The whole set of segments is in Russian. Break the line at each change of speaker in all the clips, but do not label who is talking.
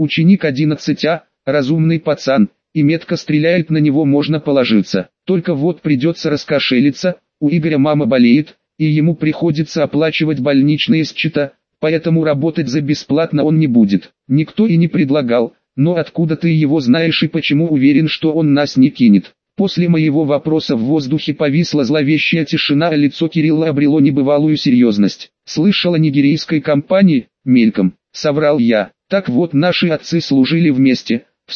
ученик 11А, разумный пацан, и метко стреляет, на него можно положиться. Только вот придется раскошелиться, у Игоря мама болеет, и ему приходится оплачивать больничные счета, поэтому работать за бесплатно он не будет. Никто и не предлагал, но откуда ты его знаешь и почему уверен, что он нас не кинет? После моего вопроса в воздухе повисла зловещая тишина, а лицо Кирилла обрело небывалую серьезность. «Слышал о нигерийской компании?» — мельком соврал я. «Так вот, наши отцы служили вместе, в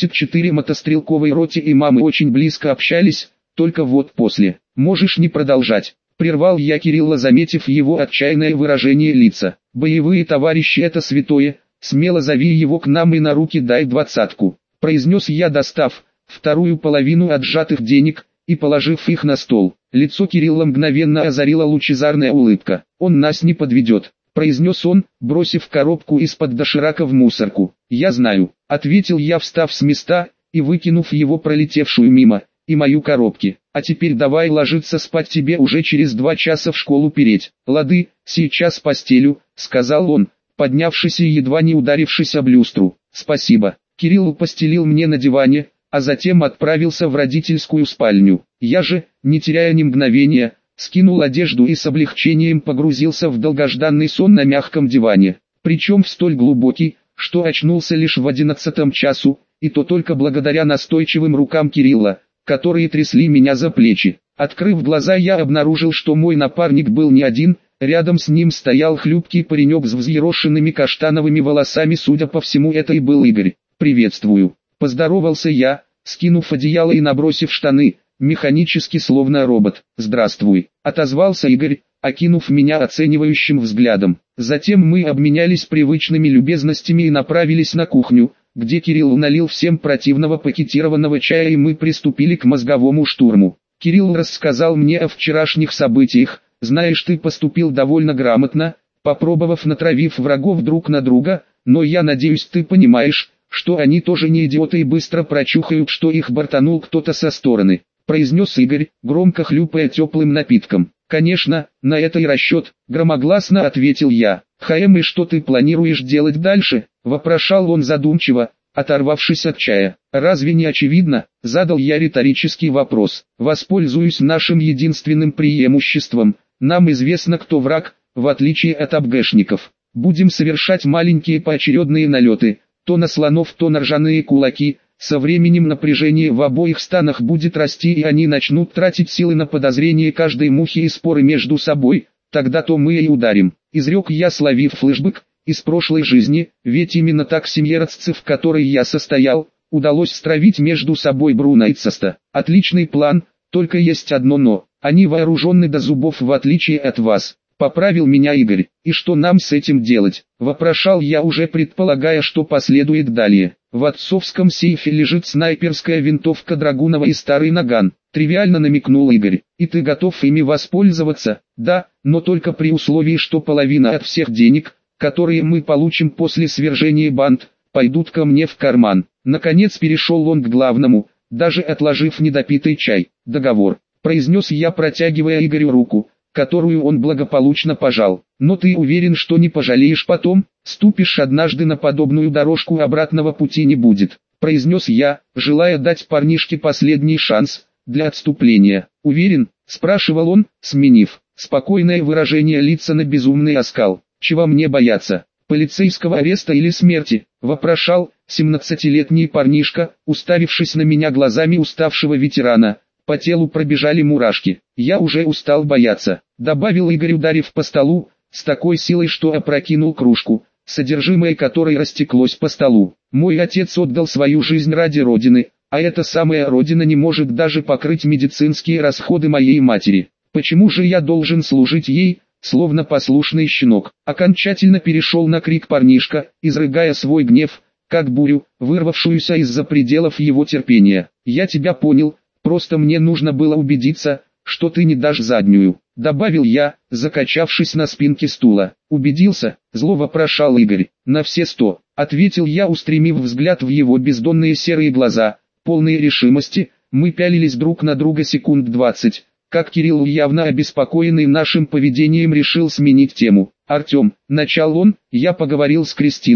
74 мотострелковой роте, и мамы очень близко общались, только вот после. Можешь не продолжать». Прервал я Кирилла, заметив его отчаянное выражение лица. «Боевые товарищи — это святое, смело зови его к нам и на руки дай 20-ку», произнес я, достав вторую половину отжатых денег и положив их на стол. Лицо Кирилла мгновенно озарила лучезарная улыбка. «Он нас не подведет», произнес он, бросив коробку из-под доширака в мусорку. «Я знаю», ответил я, встав с места и выкинув его пролетевшую мимо и мою коробки. «А теперь давай ложиться спать, тебе уже через 2 часа в школу переть». «Лады, сейчас постелю», сказал он, поднявшись и едва не ударившись об люстру. «Спасибо». Кирилл постелил мне на диване, а затем отправился в родительскую спальню. Я же, не теряя ни мгновения, скинул одежду и с облегчением погрузился в долгожданный сон на мягком диване. Причем в столь глубокий, что очнулся лишь в 11 часу, и то только благодаря настойчивым рукам Кирилла, которые трясли меня за плечи. Открыв глаза, я обнаружил, что мой напарник был не один, рядом с ним стоял хлюпкий паренек с взъерошенными каштановыми волосами, судя по всему, это и был Игорь. «Приветствую», поздоровался я, скинув одеяло и набросив штаны, механически, словно робот. «Здравствуй», отозвался Игорь, окинув меня оценивающим взглядом. Затем мы обменялись привычными любезностями и направились на кухню, где Кирилл налил всем противного пакетированного чая, и мы приступили к мозговому штурму. Кирилл рассказал мне о вчерашних событиях. «Знаешь, ты поступил довольно грамотно, попробовав натравив врагов друг на друга, но я надеюсь, ты понимаешь, что они тоже не идиоты и быстро прочухают, что их бортанул кто-то со стороны», произнес Игорь, громко хлюпая теплым напитком. «Конечно, на это и расчет», громогласно ответил я. «И что ты планируешь делать дальше?» вопрошал он задумчиво, оторвавшись от чая. «Разве не очевидно?» задал я риторический вопрос. «Воспользуюсь нашим единственным преимуществом. Нам известно, кто враг, в отличие от АБГшников. Будем совершать маленькие поочередные налеты, то на слонов, то на ржаные кулаки. Со временем напряжение в обоих станах будет расти, и они начнут тратить силы на подозрение каждой мухи и споры между собой. Тогда-то мы и ударим», изрек я, словив флешбэк из прошлой жизни, ведь именно так семье родцев, в которой я состоял, удалось стравить между собой Бруно и Цеста. «Отличный план, только есть одно но. Они вооружены до зубов, в отличие от вас», поправил меня Игорь. «И что нам с этим делать?» вопрошал я, уже предполагая, что последует далее. «В отцовском сейфе лежит снайперская винтовка Драгунова и старый наган», тривиально намекнул Игорь. «И ты готов ими воспользоваться?» «Да, но только при условии, что половина от всех денег, которые мы получим после свержения банд, пойдут ко мне в карман». Наконец перешел он к главному, даже отложив недопитый чай. «Договор», произнес я, протягивая Игорю руку, которую он благополучно пожал. «Но ты уверен, что не пожалеешь потом? Ступишь однажды на подобную дорожку, обратного пути не будет», произнес я, желая дать парнишке последний шанс для отступления. «Уверен?» спрашивал он, сменив спокойное выражение лица на безумный оскал. «Чего мне бояться? Полицейского ареста или смерти?» вопрошал 17-летний парнишка, уставившись на меня глазами уставшего ветерана. По телу пробежали мурашки. «Я уже устал бояться», добавил Игорь, ударив по столу с такой силой, что опрокинул кружку, содержимое которой растеклось по столу. «Мой отец отдал свою жизнь ради Родины, а эта самая Родина не может даже покрыть медицинские расходы моей матери. Почему же я должен служить ей?» Словно послушный щенок, окончательно перешел на крик парнишка, изрыгая свой гнев, как бурю, вырвавшуюся из-за пределов его терпения. «Я тебя понял, просто мне нужно было убедиться, что ты не дашь заднюю», добавил я, закачавшись на спинке стула. «Убедился?» зло вопрошал Игорь. «На все 100», ответил я, устремив взгляд в его бездонные серые глаза, полные решимости. Мы пялились друг на друга секунд 20. Как Кирилл, явно обеспокоенный нашим поведением, решил сменить тему. «Артем», начал он, — «я поговорил с Кристиной,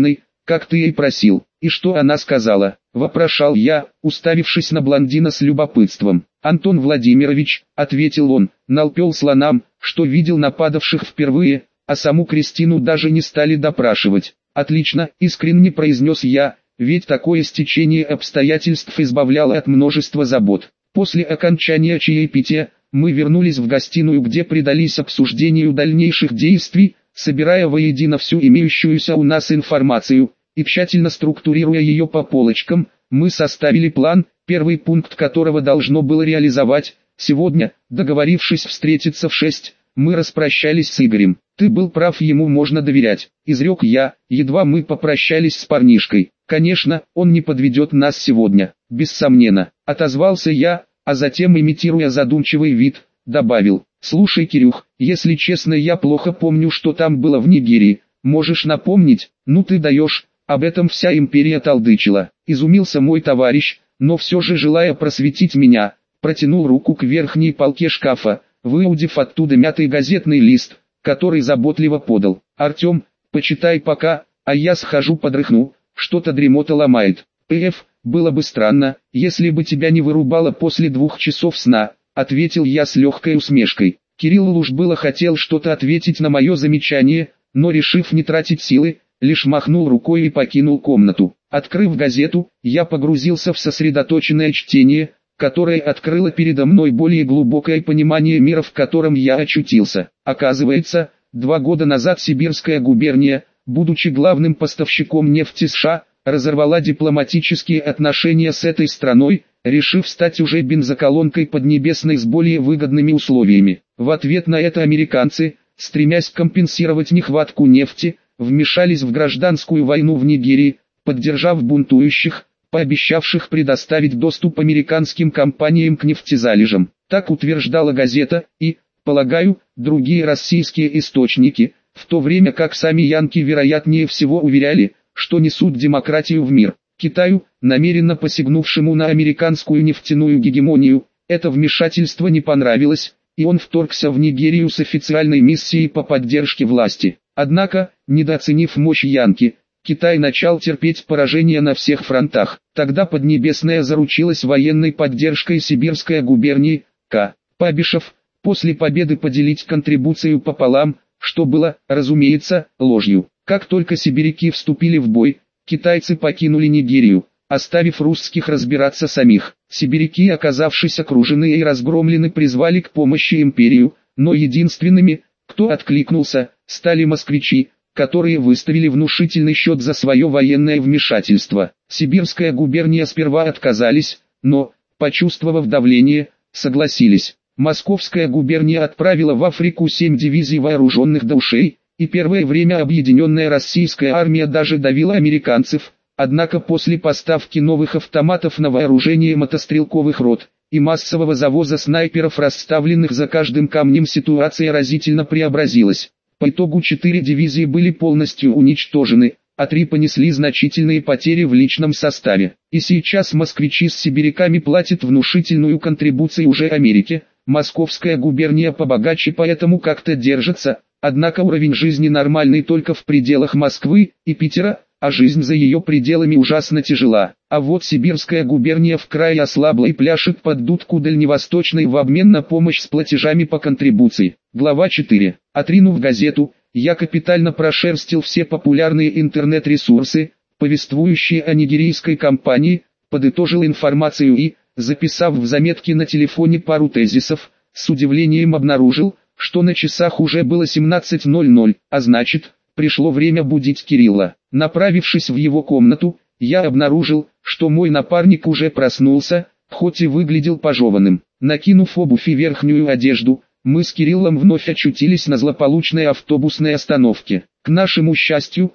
как ты ей просил. И что она сказала? Вопрошал я, уставившись на блондина с любопытством. Антон Владимирович, ответил он, налпел слонам, что видел нападавших впервые, а саму Кристину даже не стали допрашивать. Отлично, искренне произнес я, ведь такое стечение обстоятельств избавляло от множества забот. После окончания чаепития, мы вернулись в гостиную, где предались обсуждению дальнейших действий, собирая воедино всю имеющуюся у нас информацию, и тщательно структурируя ее по полочкам, мы составили план, первый пункт которого должно было реализовать. Сегодня, договорившись встретиться в 6, мы распрощались с Игорем. «Ты был прав, ему можно доверять», — изрек я, едва мы попрощались с парнишкой. «Конечно, он не подведет нас сегодня, бессомненно», — отозвался я, а затем, имитируя задумчивый вид, добавил: «Слушай, Кирюх, если честно, я плохо помню, что там было в Нигерии, можешь напомнить?» «Ну ты даешь, об этом вся империя толдычила», — изумился мой товарищ, но все же, желая просветить меня, протянул руку к верхней полке шкафа, выудив оттуда мятый газетный лист, который заботливо подал. «Артем, почитай пока, а я схожу подрыхну, что-то дремота ломает. Было бы странно, если бы тебя не вырубало после 2 часов сна», — ответил я с легкой усмешкой. Кирилл уж было хотел что-то ответить на мое замечание, но, решив не тратить силы, лишь махнул рукой и покинул комнату. Открыв газету, я погрузился в сосредоточенное чтение, которое открыло передо мной более глубокое понимание мира, в котором я очутился. Оказывается, 2 года назад Сибирская губерния, будучи главным поставщиком нефти США, разорвала дипломатические отношения с этой страной, решив стать уже бензоколонкой Поднебесной с более выгодными условиями. В ответ на это американцы, стремясь компенсировать нехватку нефти, вмешались в гражданскую войну в Нигерии, поддержав бунтующих, пообещавших предоставить доступ американским компаниям к нефтезалежам. Так утверждала газета и, полагаю, другие российские источники, в то время как сами янки вероятнее всего уверяли, что несут демократию в мир. Китаю, намеренно посягнувшему на американскую нефтяную гегемонию, это вмешательство не понравилось, и он вторгся в Нигерию с официальной миссией по поддержке власти. Однако, недооценив мощь янки, Китай начал терпеть поражение на всех фронтах. Тогда Поднебесная заручилась военной поддержкой Сибирской губернии, пообещав после победы поделить контрибуцию пополам, что было, разумеется, ложью. Как только сибиряки вступили в бой, китайцы покинули Нигерию, оставив русских разбираться самих. Сибиряки, оказавшись окружены и разгромлены, призвали к помощи империю, но единственными, кто откликнулся, стали москвичи, которые выставили внушительный счет за свое военное вмешательство. Сибирская губерния сперва отказались, но, почувствовав давление, согласились. Московская губерния отправила в Африку 7 дивизий вооруженных до ушей, и первое время объединенная российская армия даже давила американцев, однако после поставки новых автоматов на вооружение мотострелковых рот и массового завоза снайперов, расставленных за каждым камнем, ситуация разительно преобразилась. По итогу 4 дивизии были полностью уничтожены, а 3 понесли значительные потери в личном составе. И сейчас москвичи с сибиряками платят внушительную контрибуцию уже Америке. Московская губерния побогаче, поэтому как-то держится, однако уровень жизни нормальный только в пределах Москвы и Питера, а жизнь за ее пределами ужасно тяжела. А вот Сибирская губерния в крае ослабла и пляшет под дудку Дальневосточной в обмен на помощь с платежами по контрибуции. Глава 4. Отринув газету, я капитально прошерстил все популярные интернет-ресурсы, повествующие о нигерийской кампании, подытожил информацию и, записав в заметки на телефоне пару тезисов, с удивлением обнаружил, что на часах уже было 17:00, а значит, пришло время будить Кирилла. Направившись в его комнату, я обнаружил, что мой напарник уже проснулся, хоть и выглядел пожеванным. Накинув обувь и верхнюю одежду, мы с Кириллом вновь очутились на злополучной автобусной остановке. К нашему счастью,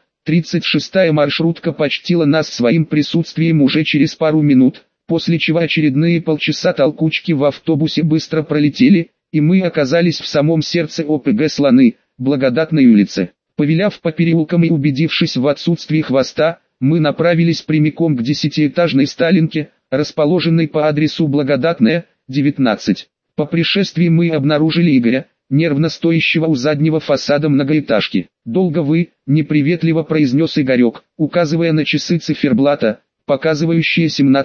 36-я маршрутка почтила нас своим присутствием уже через пару минут, после чего очередные полчаса толкучки в автобусе быстро пролетели, и мы оказались в самом сердце ОПГ «Слоны», Благодатной улице. Повиляв по переулкам и убедившись в отсутствии хвоста, мы направились прямиком к 10-этажной Сталинке, расположенной по адресу Благодатная, 19. По пришествии мы обнаружили Игоря, нервно стоящего у заднего фасада многоэтажки. «Долго вы?» – неприветливо произнес Игорек, указывая на часы циферблата, показывающие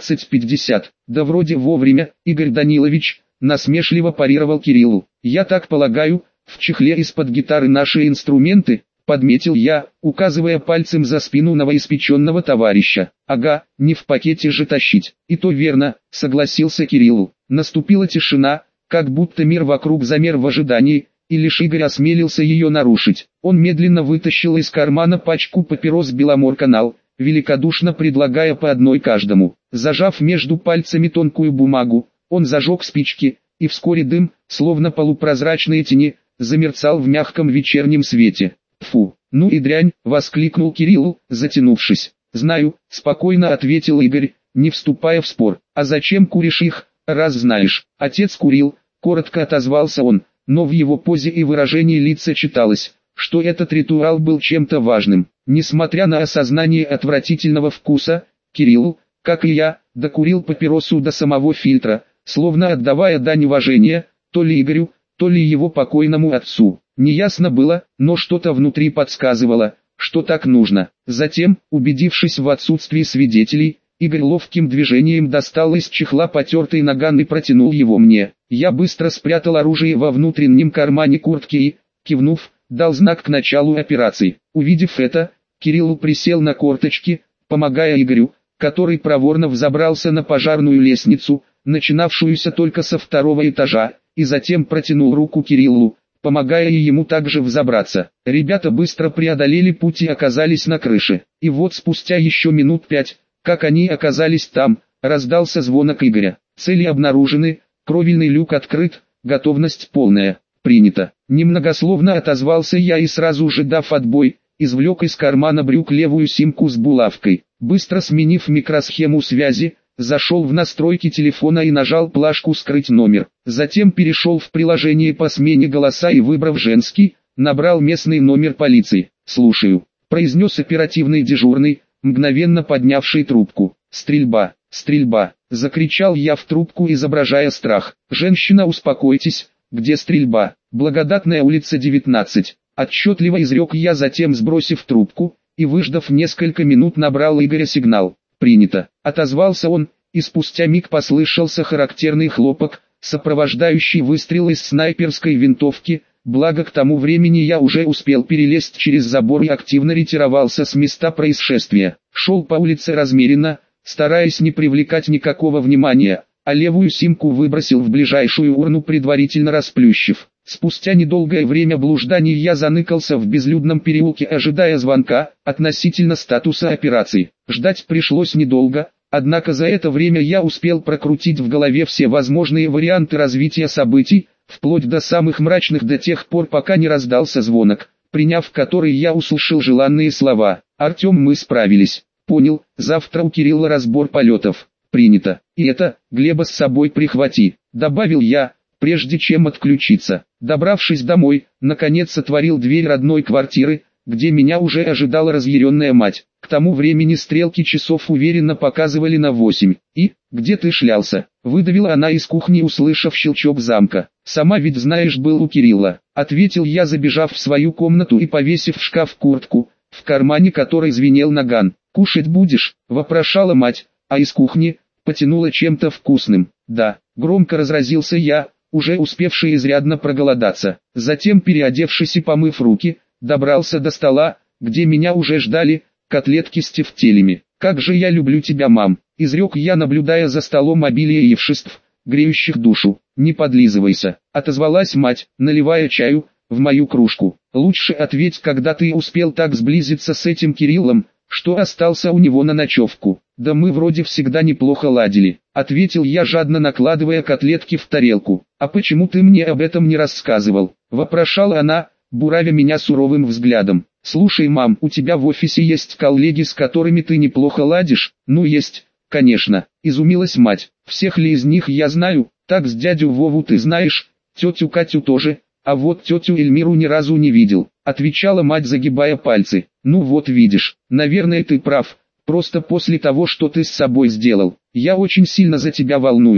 17:50. «Да вроде вовремя, Игорь Данилович», – насмешливо парировал Кириллу. «Я так полагаю, в чехле из-под гитары наши инструменты?» — подметил я, указывая пальцем за спину новоиспеченного товарища. «Ага, не в пакете же тащить». «И то верно», — согласился Кирилл. Наступила тишина, как будто мир вокруг замер в ожидании, и лишь Игорь осмелился ее нарушить. Он медленно вытащил из кармана пачку папирос «Беломор-канал», великодушно предлагая по одной каждому. Зажав между пальцами тонкую бумагу, он зажег спички, и вскоре дым, словно полупрозрачные тени, замерцал в мягком вечернем свете. «Фу, ну и дрянь!» — воскликнул Кирилл, затянувшись. «Знаю», — спокойно ответил Игорь, не вступая в спор. «А зачем куришь их, раз знаешь?» «Отец курил», — коротко отозвался он, но в его позе и выражении лица читалось, что этот ритуал был чем-то важным. Несмотря на осознание отвратительного вкуса, Кирилл, как и я, докурил папиросу до самого фильтра, словно отдавая дань уважения, то ли Игорю, то ли его покойному отцу. Неясно было, но что-то внутри подсказывало, что так нужно. Затем, убедившись в отсутствии свидетелей, Игорь ловким движением достал из чехла потертый наган и протянул его мне. Я быстро спрятал оружие во внутреннем кармане куртки и, кивнув, дал знак к началу операции. Увидев это, Кирилл присел на корточки, помогая Игорю, который проворно взобрался на пожарную лестницу, начинавшуюся только со второго этажа, и затем протянул руку Кириллу, помогая ему также взобраться. Ребята быстро преодолели путь и оказались на крыше. И вот спустя еще минут 5, как они оказались там, раздался звонок Игоря. Цели обнаружены, кровельный люк открыт, готовность полная. Принято. Немногословно отозвался я и сразу же дав отбой, извлек из кармана брюк левую симку с булавкой. Быстро сменив микросхему связи, зашел в настройки телефона и нажал плашку «Скрыть номер». Затем перешел в приложение по смене голоса и, выбрав женский, набрал местный номер полиции. «Слушаю», — произнес оперативный дежурный, мгновенно поднявший трубку. «Стрельба, стрельба», — закричал я в трубку, изображая страх. «Женщина, успокойтесь, где стрельба?» «Благодатная улица 19», — отчетливо изрек я, затем сбросив трубку, и выждав несколько минут набрал Игоря сигнал. «Принято», — отозвался он, и спустя миг послышался характерный хлопок, сопровождающий выстрел из снайперской винтовки, благо к тому времени я уже успел перелезть через забор и активно ретировался с места происшествия. Шел по улице размеренно, стараясь не привлекать никакого внимания, а левую симку выбросил в ближайшую урну, предварительно расплющив. Спустя недолгое время блужданий я заныкался в безлюдном переулке, ожидая звонка относительно статуса операции. Ждать пришлось недолго, однако за это время я успел прокрутить в голове все возможные варианты развития событий, вплоть до самых мрачных, до тех пор, пока не раздался звонок, приняв который я услышал желанные слова: «Артем, мы справились». «Понял, завтра у Кирилла разбор полетов». «Принято. И это, Глеба с собой прихвати», — добавил я, прежде чем отключиться. Добравшись домой, наконец отворил дверь родной квартиры, где меня уже ожидала разъяренная мать. К тому времени стрелки часов уверенно показывали на 8. «И, где ты шлялся?» — выдавила она из кухни, услышав щелчок замка. «Сама ведь знаешь, был у Кирилла», — ответил я, забежав в свою комнату и повесив в шкаф куртку, в кармане которой звенел наган. «Кушать будешь?» — вопрошала мать, а из кухни потянуло чем-то вкусным. «Да», — громко разразился я, уже успевший изрядно проголодаться. Затем, переодевшись и помыв руки, добрался до стола, где меня уже ждали котлетки с тефтелями. «Как же я люблю тебя, мам!» — изрек я, наблюдая за столом обилие евшеств, греющих душу. «Не подлизывайся», — отозвалась мать, наливая чаю в мою кружку. «Лучше ответь, когда ты успел так сблизиться с этим Кириллом, что остался у него на ночевку». «Да мы вроде всегда неплохо ладили», — ответил я, жадно накладывая котлетки в тарелку. «А почему ты мне об этом не рассказывал?» — вопрошала она, буравя меня суровым взглядом. «Слушай, мам, у тебя в офисе есть коллеги, с которыми ты неплохо ладишь?» «Ну есть, конечно», — изумилась мать. «Всех ли из них я знаю? Так, с дядю Вову ты знаешь, тетю Катю тоже, а вот тетю Эльмиру ни разу не видел», — отвечала мать, загибая пальцы. «Ну вот видишь, наверное, ты прав. Просто после того, что ты с собой сделал, я очень сильно за тебя волнуюсь»,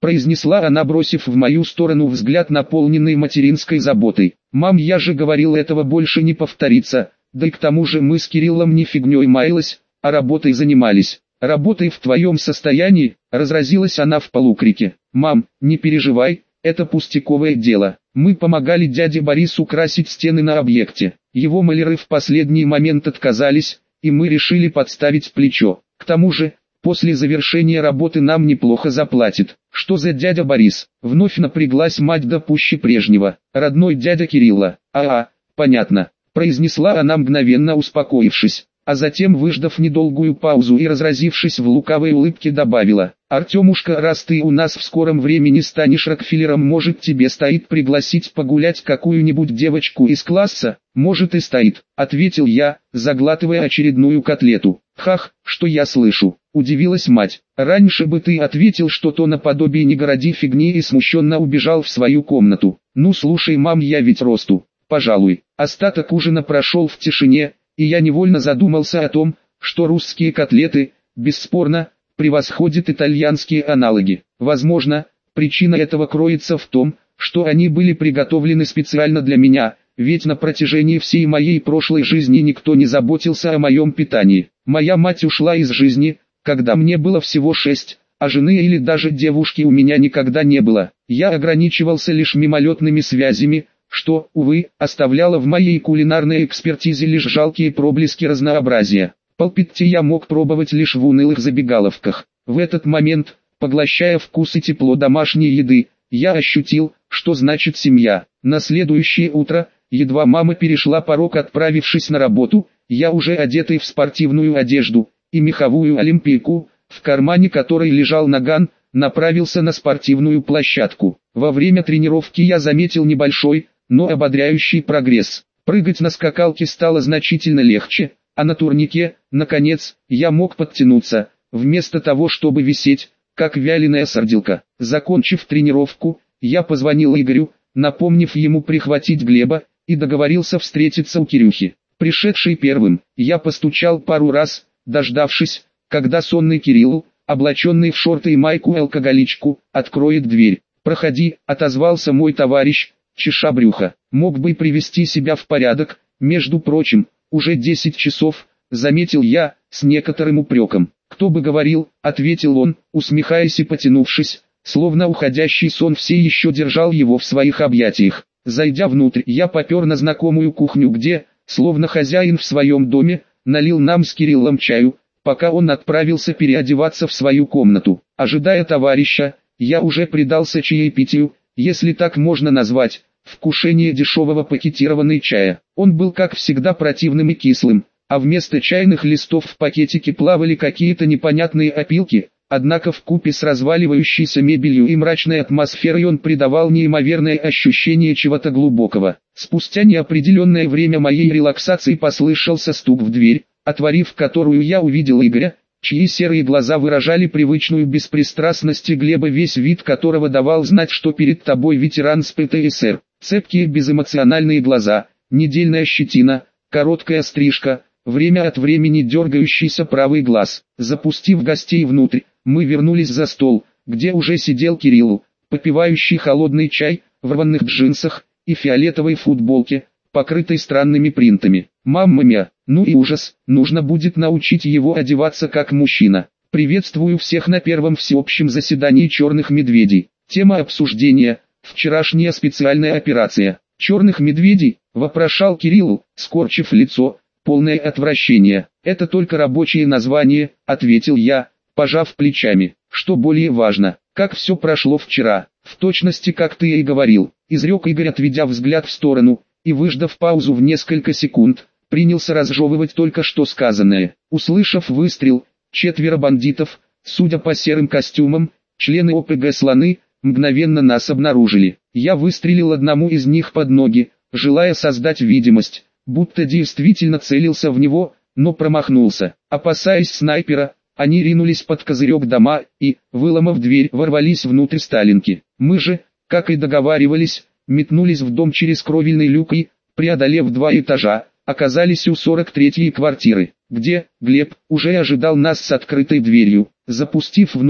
произнесла она, бросив в мою сторону взгляд, наполненный материнской заботой. «Мам, я же говорил, этого больше не повторится, да и к тому же мы с Кириллом не фигней маялись, а работой занимались». «Работой в твоем состоянии?» — разразилась она в полукрике. «Мам, не переживай, это пустяковое дело. Мы помогали дяде Борису красить стены на объекте. Его маляры в последний момент отказались, и мы решили подставить плечо. К тому же, после завершения работы нам неплохо заплатит». «Что за дядя Борис?» — вновь напряглась мать да пуще прежнего. «Родной дядя Кирилла». Понятно», — произнесла она, мгновенно успокоившись. А затем, выждав недолгую паузу и разразившись в лукавой улыбке, добавила: «Артемушка, раз ты у нас в скором времени станешь Рокфеллером, может, тебе стоит пригласить погулять какую-нибудь девочку из класса?» «Может, и стоит», — ответил я, заглатывая очередную котлету. «Хах, что я слышу?» — удивилась мать. «Раньше бы ты ответил что-то наподобие «не городи фигни» и смущенно убежал в свою комнату». «Ну слушай, мам, я ведь росту, пожалуй». Остаток ужина прошел в тишине, и я невольно задумался о том, что русские котлеты, бесспорно, превосходят итальянские аналоги. Возможно, причина этого кроется в том, что они были приготовлены специально для меня, ведь на протяжении всей моей прошлой жизни никто не заботился о моем питании. Моя мать ушла из жизни, когда мне было всего 6, а жены или даже девушки у меня никогда не было. Я ограничивался лишь мимолетными связями, что, увы, оставляло в моей кулинарной экспертизе лишь жалкие проблески разнообразия. Полпитти я мог пробовать лишь в унылых забегаловках. В этот момент, поглощая вкус и тепло домашней еды, я ощутил, что значит семья. На следующее утро, едва мама перешла порог, отправившись на работу, я уже одетый в спортивную одежду и меховую олимпийку, в кармане которой лежал наган, направился на спортивную площадку. Во время тренировки я заметил небольшой, но ободряющий прогресс. Прыгать на скакалке стало значительно легче, а на турнике, наконец, я мог подтянуться, вместо того, чтобы висеть, как вяленая сарделка. Закончив тренировку, я позвонил Игорю, напомнив ему прихватить Глеба, и договорился встретиться у Кирюхи. Пришедший первым, я постучал пару раз, дождавшись, когда сонный Кирилл, облаченный в шорты и майку-алкоголичку, откроет дверь. «Проходи», — отозвался мой товарищ, чеша брюха. «Мог бы привести себя в порядок, между прочим, уже 10 часов», — заметил я, с некоторым упреком. «Кто бы говорил», — ответил он, усмехаясь и потянувшись, словно уходящий сон все еще держал его в своих объятиях. Зайдя внутрь, я попер на знакомую кухню, где, словно хозяин в своем доме, налил нам с Кириллом чаю, пока он отправился переодеваться в свою комнату. Ожидая товарища, я уже предался чаепитию, если так можно назвать, вкушение дешевого пакетированного чая. Он был, как всегда, противным и кислым, а вместо чайных листов в пакетике плавали какие-то непонятные опилки, однако вкупе с разваливающейся мебелью и мрачной атмосферой он придавал неимоверное ощущение чего-то глубокого. Спустя неопределенное время моей релаксации послышался стук в дверь, отворив которую я увидел Игоря, чьи серые глаза выражали привычную беспристрастность и Глеба, весь вид которого давал знать, что перед тобой ветеран с ПТСР. Цепкие безэмоциональные глаза, недельная щетина, короткая стрижка, время от времени дергающийся правый глаз. Запустив гостей внутрь, мы вернулись за стол, где уже сидел Кирилл, попивающий холодный чай, в рваных джинсах и фиолетовой футболке, покрытой странными принтами. «Мамма мia, ну и ужас, нужно будет научить его одеваться как мужчина». Приветствую всех на первом всеобщем заседании «Черных медведей». Тема обсуждения – вчерашняя специальная операция. «Черных медведей?» – вопрошал Кирилл, скорчив лицо, полное отвращения. «Это только рабочее название», – ответил я, пожав плечами. «Что более важно, как все прошло вчера?» «В точности, как ты и говорил», – изрек Игорь, отведя взгляд в сторону, и, выждав паузу в несколько секунд, принялся разжевывать только что сказанное. Услышав выстрел, 4 бандитов, судя по серым костюмам, члены ОПГ «Слоны», мгновенно нас обнаружили. Я выстрелил одному из них под ноги, желая создать видимость, будто действительно целился в него, но промахнулся. Опасаясь снайпера, они ринулись под козырек дома и, выломав дверь, ворвались внутрь Сталинки. Мы же, как и договаривались, метнулись в дом через кровельный люк и, преодолев 2 этажа, оказались у 43-й квартиры, где Глеб уже ожидал нас с открытой дверью. Запустив внутрь,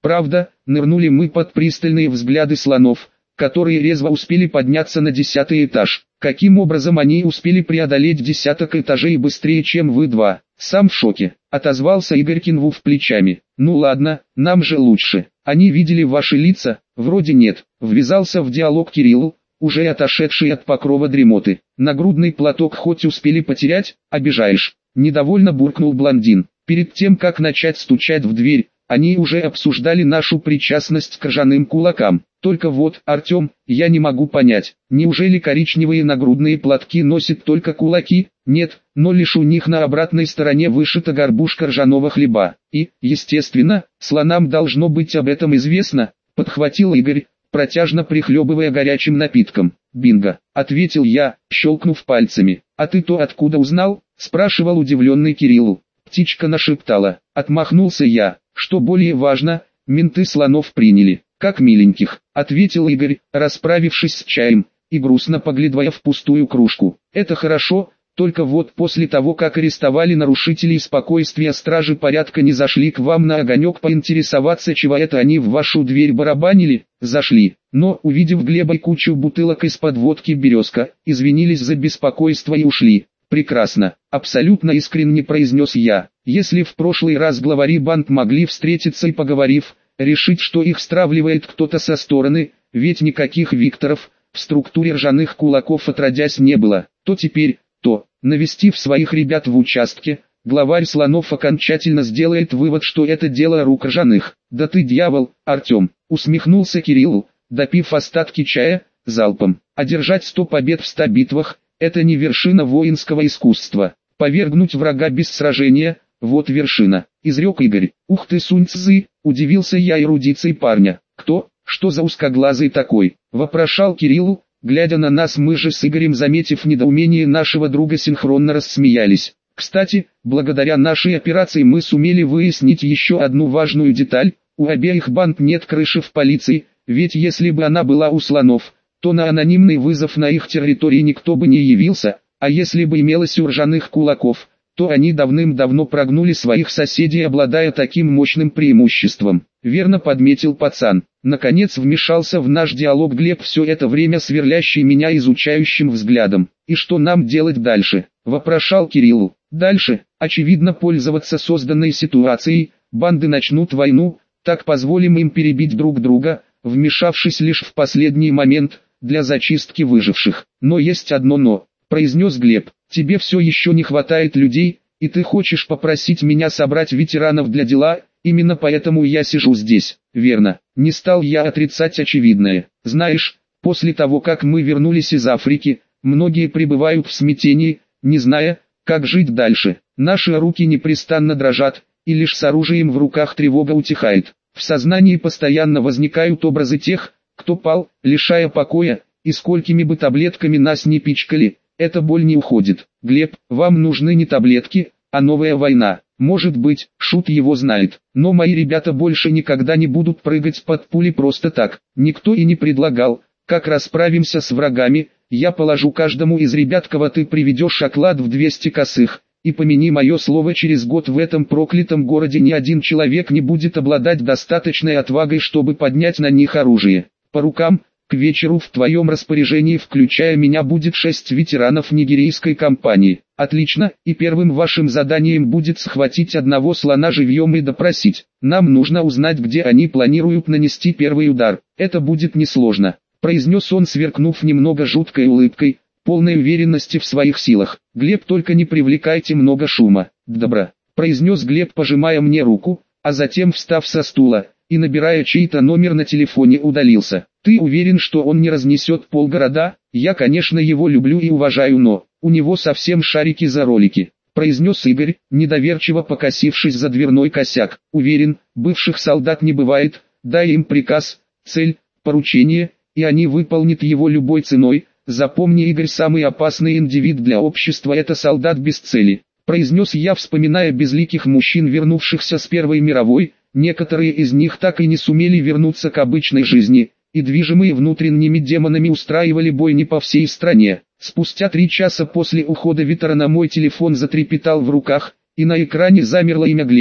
Правда, нырнули мы под пристальные взгляды слонов, которые резво успели подняться на 10-й этаж. Каким образом они успели преодолеть десяток этажей быстрее, чем вы два? Сам в шоке, отозвался Игорь, кинув плечами. Ну ладно, нам же лучше. Они видели ваши лица? Вроде нет. Ввязался в диалог Кирилл, уже отошедший от покрова дремоты. Нагрудный платок хоть успели потерять, обижаешь. Недовольно буркнул блондин. Перед тем как начать стучать в дверь, они уже обсуждали нашу причастность к ржаным кулакам. Только вот, Артем, я не могу понять, неужели коричневые нагрудные платки носят только кулаки? Нет, но лишь у них на обратной стороне вышита горбушка ржаного хлеба. И, естественно, слонам должно быть об этом известно, подхватил Игорь, протяжно прихлебывая горячим напитком. «Бинго», — ответил я, щелкнув пальцами. «А ты-то откуда узнал?» — спрашивал удивленный Кирилл. Птичка нашептала. Отмахнулся я. «Что более важно, менты слонов приняли, как миленьких», — ответил Игорь, расправившись с чаем, и грустно поглядывая в пустую кружку. «Это хорошо, только вот после того, как арестовали нарушителей спокойствия, стражи порядка не зашли к вам на огонек поинтересоваться, чего это они в вашу дверь барабанили?» «Зашли, но, увидев Глеба и кучу бутылок из-под водки «Березка», извинились за беспокойство и ушли». «Прекрасно», — абсолютно искренне произнес я. «Если в прошлый раз главари банд могли встретиться и, поговорив, решить, что их стравливает кто-то со стороны, ведь никаких Викторов в структуре ржаных кулаков отродясь не было, то теперь, навестив своих ребят в участке, главарь слонов окончательно сделает вывод, что это дело рук ржаных». «Да ты дьявол, Артем», — усмехнулся Кирилл, допив остатки чая, залпом. «Одержать 100 побед в 100 битвах — это не вершина воинского искусства. Повергнуть врага без сражения — вот вершина», — изрек Игорь. «Ух ты, Сунь-Цзы», — удивился я эрудицией парня. «Кто? Что за узкоглазый такой?» — вопрошал Кирилл, глядя на нас. Мы же с Игорем, заметив недоумение нашего друга, синхронно рассмеялись. Кстати, благодаря нашей операции мы сумели выяснить еще одну важную деталь: у обеих банд нет крыши в полиции, ведь если бы она была у слонов, то на анонимный вызов на их территории никто бы не явился, а если бы имелось у ржаных кулаков, то они давным-давно прогнули своих соседей, обладая таким мощным преимуществом. Верно подметил пацан. Наконец вмешался в наш диалог Глеб, все это время сверлящий меня изучающим взглядом. «И что нам делать дальше?» – вопрошал Кирилл. «Дальше, очевидно, пользоваться созданной ситуацией. Банды начнут войну, так позволим им перебить друг друга, вмешавшись лишь в последний момент, для зачистки выживших. Но есть одно «но», – произнес Глеб. «Тебе все еще не хватает людей, и ты хочешь попросить меня собрать ветеранов для дела, именно поэтому я сижу здесь». «Верно». Не стал я отрицать очевидное. «Знаешь, после того, как мы вернулись из Африки, многие пребывают в смятении, не зная, как жить дальше. Наши руки непрестанно дрожат, и лишь с оружием в руках тревога утихает. В сознании постоянно возникают образы тех, кто пал, лишая покоя, и сколькими бы таблетками нас не пичкали, эта боль не уходит. Глеб, вам нужны не таблетки, а новая война. Может быть, шут его знает, но мои ребята больше никогда не будут прыгать под пули просто так. Никто и не предлагал, как расправимся с врагами. Я положу каждому из ребят, кого ты приведешь, оклад в 200 косых. И помяни мое слово, через год в этом проклятом городе ни один человек не будет обладать достаточной отвагой, чтобы поднять на них оружие. По рукам. К вечеру в твоем распоряжении, включая меня, будет 6 ветеранов нигерийской кампании. Отлично, и первым вашим заданием будет схватить одного слона живьем и допросить. Нам нужно узнать, где они планируют нанести первый удар. Это будет несложно», — произнес он, сверкнув немного жуткой улыбкой, полной уверенности в своих силах. «Глеб, только не привлекайте много шума». «Добро», — произнес Глеб, пожимая мне руку, а затем, встав со стула и набирая чей-то номер на телефоне, удалился. «Ты уверен, что он не разнесет полгорода? Я, конечно, его люблю и уважаю, но у него совсем шарики за ролики», — произнес Игорь, недоверчиво покосившись за дверной косяк. «Уверен, бывших солдат не бывает, дай им приказ, цель, поручение, и они выполнят его любой ценой. Запомни, Игорь, самый опасный индивид для общества — это солдат без цели», — произнес я, вспоминая безликих мужчин, вернувшихся с Первой мировой. Некоторые из них так и не сумели вернуться к обычной жизни, и движимые внутренними демонами устраивали бойни по всей стране. Спустя 3 часа после ухода ветерана мой телефон затрепетал в руках, и на экране замерло имя Глеба.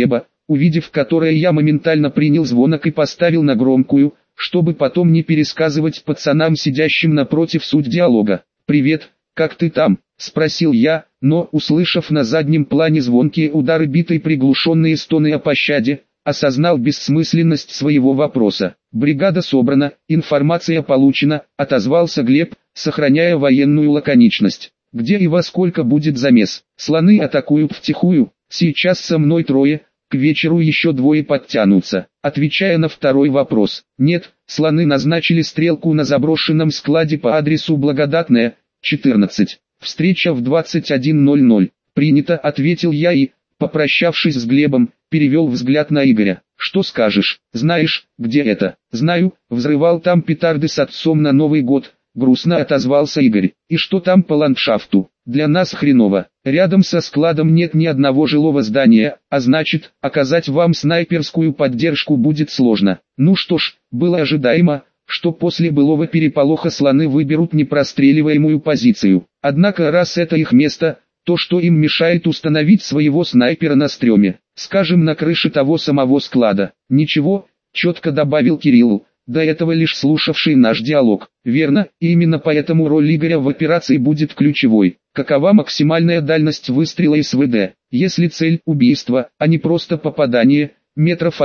увидев которое, я моментально принял звонок и поставил на громкую, чтобы потом не пересказывать пацанам, сидящим напротив, суть диалога. «Привет, как ты там?» – спросил я, но, услышав на заднем плане звонкие удары битой, приглушенные стоны о пощаде, осознал бессмысленность своего вопроса. «Бригада собрана, информация получена», – отозвался Глеб, сохраняя военную лаконичность. «Где и во сколько будет замес? Слоны атакуют втихую, сейчас со мной трое, к вечеру еще двое подтянутся». Отвечая на второй вопрос: «Нет, слоны назначили стрелку на заброшенном складе по адресу Благодатная, 14. Встреча в 21:00. «Принято», — ответил я и, попрощавшись с Глебом, перевел взгляд на Игоря. «Что скажешь? Знаешь, где это?» «Знаю, взрывал там петарды с отцом на Новый год», — грустно отозвался Игорь. «И что там по ландшафту?» «Для нас хреново. Рядом со складом нет ни одного жилого здания, а значит, оказать вам снайперскую поддержку будет сложно». Ну что ж, было ожидаемо, что после былого переполоха слоны выберут непростреливаемую позицию. Однако раз это их место, то что им мешает установить своего снайпера на стреме, скажем, на крыше того самого склада? «Ничего», — четко добавил Кирилл, до этого лишь слушавший наш диалог. «Верно, и именно поэтому роль Игоря в операции будет ключевой. Какова максимальная дальность выстрела СВД? Если цель — убийство, а не просто попадание, метров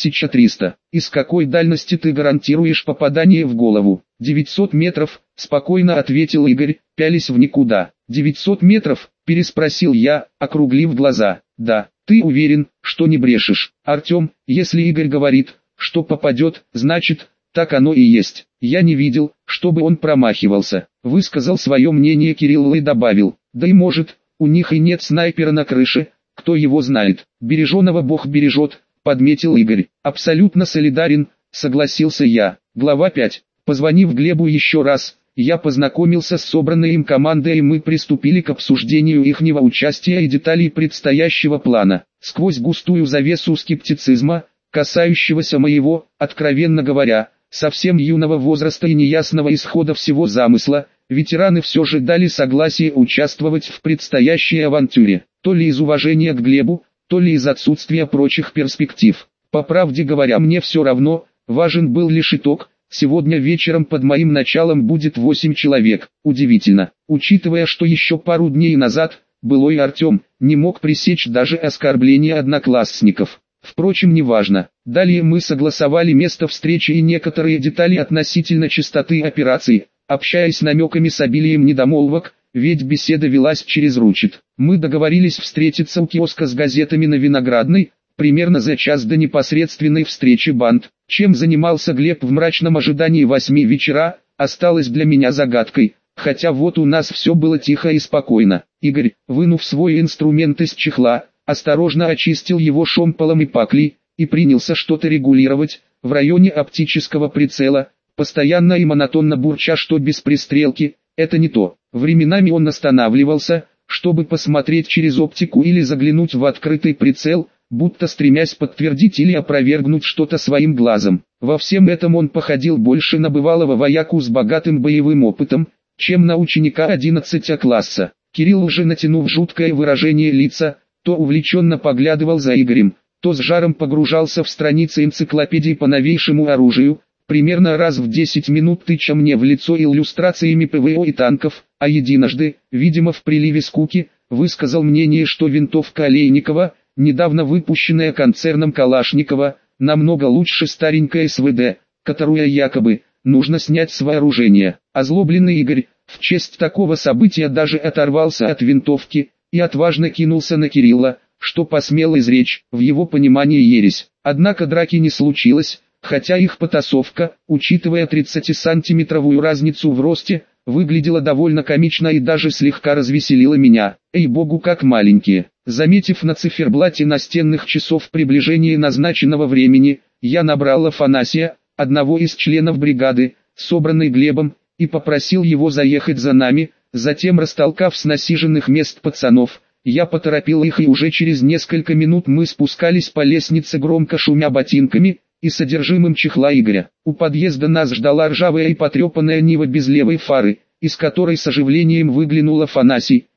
1300. Из какой дальности ты гарантируешь попадание в голову?» «900 метров», — спокойно ответил Игорь, пялись в никуда. «900 метров?» — переспросил я, округлив глаза. «Да, ты уверен, что не брешешь?» «Артем, если Игорь говорит, что попадет, значит, так оно и есть. Я не видел, чтобы он промахивался», — высказал свое мнение Кирилл и добавил: «Да и может, у них и нет снайпера на крыше, кто его знает. Береженого Бог бережет», — подметил Игорь. «Абсолютно солидарен», — согласился я. Глава 5. Позвонив Глебу еще раз, я познакомился с собранной им командой, и мы приступили к обсуждению ихнего участия и деталей предстоящего плана. Сквозь густую завесу скептицизма, касающегося моего, откровенно говоря, совсем юного возраста и неясного исхода всего замысла, ветераны все же дали согласие участвовать в предстоящей авантюре, то ли из уважения к Глебу, то ли из отсутствия прочих перспектив. По правде говоря, мне все равно, важен был лишь итог. Сегодня вечером под моим началом будет 8 человек. Удивительно, учитывая, что еще пару дней назад былой Артем не мог пресечь даже оскорбления одноклассников. Впрочем, неважно. Далее мы согласовали место встречи и некоторые детали относительно частоты операций, общаясь намеками с обилием недомолвок, ведь беседа велась через ручит. Мы договорились встретиться у киоска с газетами на Виноградной, примерно за час до непосредственной встречи банд. Чем занимался Глеб в мрачном ожидании 8 вечера, осталось для меня загадкой, хотя вот у нас все было тихо и спокойно. Игорь, вынув свой инструмент из чехла, осторожно очистил его шомполом и паклей, и принялся что-то регулировать, в районе оптического прицела, постоянно и монотонно бурча, что без пристрелки, это не то. Временами он останавливался, чтобы посмотреть через оптику или заглянуть в открытый прицел, будто стремясь подтвердить или опровергнуть что-то своим глазом. Во всем этом он походил больше на бывалого вояку с богатым боевым опытом, чем на ученика 11 класса. Кирилл, уже натянув жуткое выражение лица, то увлеченно поглядывал за Игорем, то с жаром погружался в страницы энциклопедии по новейшему оружию, примерно раз в 10 минут тыча мне в лицо иллюстрациями ПВО и танков, а единожды, видимо в приливе скуки, высказал мнение, что винтовка Олейникова, недавно выпущенная концерном Калашникова, намного лучше старенькой СВД, которую якобы нужно снять с вооружения. Озлобленный Игорь, в честь такого события даже оторвался от винтовки и отважно кинулся на Кирилла, что посмел изречь, в его понимании, ересь. Однако драки не случилось, хотя их потасовка, учитывая 30-сантиметровую разницу в росте, выглядела довольно комично и даже слегка развеселила меня. Ей-богу, как маленькие. Заметив на циферблате настенных часов приближение назначенного времени, я набрал Афанасия, одного из членов бригады, собранной Глебом, и попросил его заехать за нами. Затем, растолкав с насиженных мест пацанов, я поторопил их, и уже через несколько минут мы спускались по лестнице, громко шумя ботинками и содержимым чехла Игоря. У подъезда нас ждала ржавая и потрепанная Нива без левой фары, из которой с оживлением выглянул Афанасий,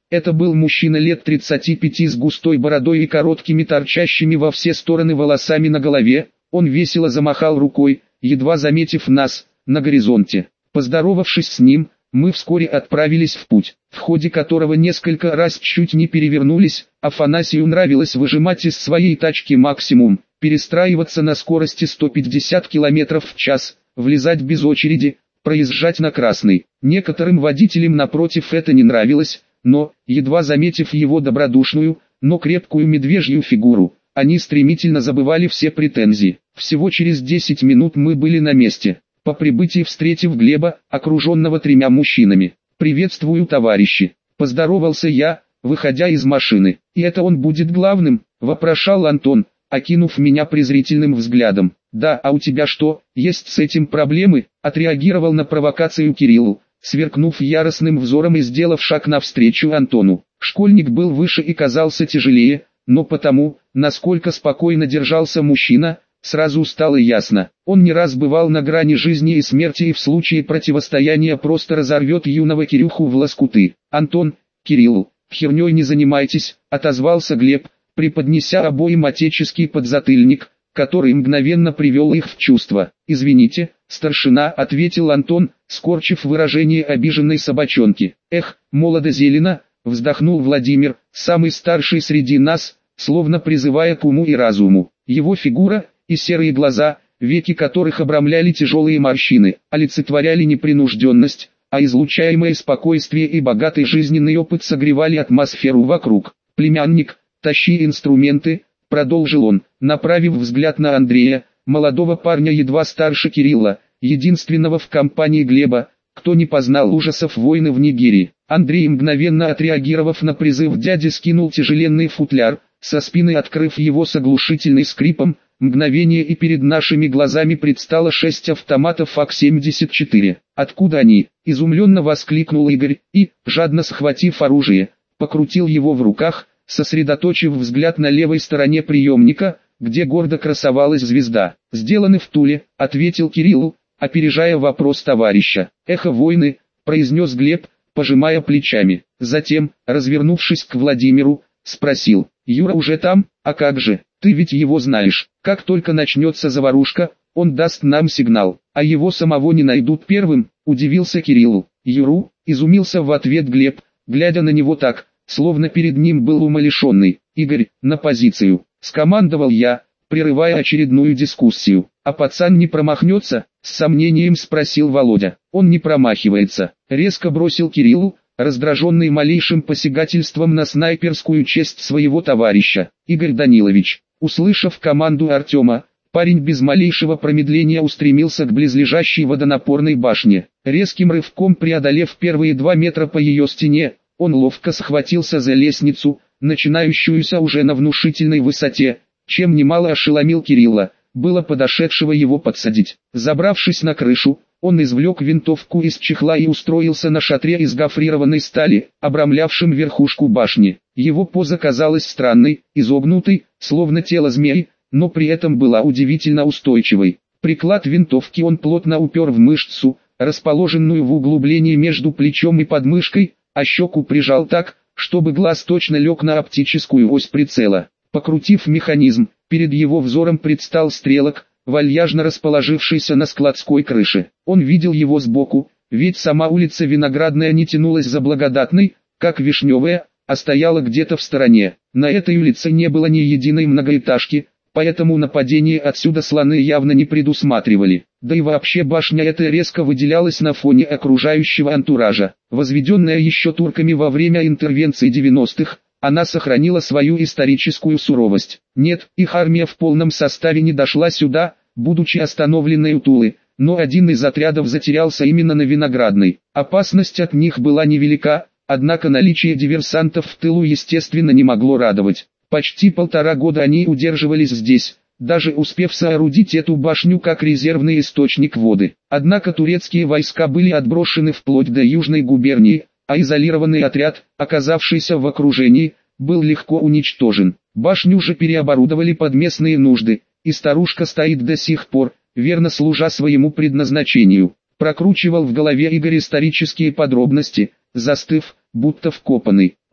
Это был мужчина лет 35 с густой бородой и короткими торчащими во все стороны волосами на голове. Он весело замахал рукой, едва заметив нас, на горизонте. Поздоровавшись с ним, мы вскоре отправились в путь, в ходе которого несколько раз чуть не перевернулись. Афанасию нравилось выжимать из своей тачки максимум, перестраиваться на скорости 150 км в час, влезать без очереди, проезжать на красный. Некоторым водителям напротив это не нравилось, но, едва заметив его добродушную, но крепкую медвежью фигуру, они стремительно забывали все претензии. Всего через 10 минут мы были на месте. По прибытии встретив Глеба, окруженного 3 мужчинами. «Приветствую, товарищи!» – поздоровался я, выходя из машины. «И это он будет главным?» – вопрошал Антон, окинув меня презрительным взглядом. «Да, а у тебя что, есть с этим проблемы?» – отреагировал на провокацию Кирилл, сверкнув яростным взором и сделав шаг навстречу Антону. Школьник был выше и казался тяжелее, но потому, насколько спокойно держался мужчина, сразу стало ясно, он не раз бывал на грани жизни и смерти и в случае противостояния просто разорвет юного Кирюху в лоскуты. «Антон, Кирилл, херней не занимайтесь», — отозвался Глеб, преподнеся обоим отеческий подзатыльник, который мгновенно привел их в чувство. «Извините, старшина», — ответил Антон, скорчив выражение обиженной собачонки. «Эх, молодо-зелено», — вздохнул Владимир, самый старший среди нас, словно призывая к уму и разуму. Его фигура и серые глаза, веки которых обрамляли тяжелые морщины, олицетворяли непринужденность, а излучаемое спокойствие и богатый жизненный опыт согревали атмосферу вокруг. «Племянник, тащи инструменты», — продолжил он, направив взгляд на Андрея, молодого парня едва старше Кирилла, единственного в компании Глеба, кто не познал ужасов войны в Нигерии. Андрей, мгновенно отреагировав на призыв дяди, скинул тяжеленный футляр, со спины открыв его с оглушительным скрипом. Мгновение, и перед нашими глазами предстало 6 автоматов АК-74. «Откуда они?» – изумленно воскликнул Игорь, и, жадно схватив оружие, покрутил его в руках, сосредоточив взгляд на левой стороне приемника, где гордо красовалась звезда. «Сделаны в Туле», – ответил Кирилл, опережая вопрос товарища. «Эхо войны», – произнес Глеб, пожимая плечами. Затем, развернувшись к Владимиру, спросил: «Юра уже там? А как же? Ты ведь его знаешь. Как только начнется заварушка, он даст нам сигнал, а его самого не найдут первым», — удивился Кирилл. «Юру?» — изумился в ответ Глеб, глядя на него так, словно перед ним был умалишенный. «Игорь, на позицию», — скомандовал я, прерывая очередную дискуссию. «А пацан не промахнется?» — с сомнением спросил Володя. «Он не промахивается», — резко бросил Кириллу, раздраженный малейшим посягательством на снайперскую честь своего товарища. «Игорь Данилович». Услышав команду Артема, парень без малейшего промедления устремился к близлежащей водонапорной башне. Резким рывком преодолев первые 2 метра по ее стене, он ловко схватился за лестницу, начинающуюся уже на внушительной высоте, чем немало ошеломил Кирилла, было подошедшего его подсадить. Забравшись на крышу, он извлек винтовку из чехла и устроился на шатре из гофрированной стали, обрамлявшем верхушку башни. Его поза казалась странной, изогнутой, словно тело змеи, но при этом была удивительно устойчивой. Приклад винтовки он плотно упер в мышцу, расположенную в углублении между плечом и подмышкой, а щеку прижал так, чтобы глаз точно лег на оптическую ось прицела. Покрутив механизм, перед его взором предстал стрелок, вальяжно расположившийся на складской крыше. Он видел его сбоку, ведь сама улица Виноградная не тянулась за Благодатной, как Вишневая, а стояла где-то в стороне. На этой улице не было ни единой многоэтажки, поэтому нападение отсюда слоны явно не предусматривали. Да и вообще башня эта резко выделялась на фоне окружающего антуража. Возведенная еще турками во время интервенции 90-х, она сохранила свою историческую суровость. Нет, их армия в полном составе не дошла сюда, будучи остановленной у Тулы, но один из отрядов затерялся именно на Виноградной. Опасность от них была невелика, однако наличие диверсантов в тылу естественно не могло радовать. Почти 1,5 года они удерживались здесь, даже успев соорудить эту башню как резервный источник воды. Однако турецкие войска были отброшены вплоть до Южной губернии, а изолированный отряд, оказавшийся в окружении, был легко уничтожен. Башню же переоборудовали под местные нужды, и старушка стоит до сих пор, верно служа своему предназначению. Прокручивал в голове Игорь исторические подробности, застыв, будто вкопанный.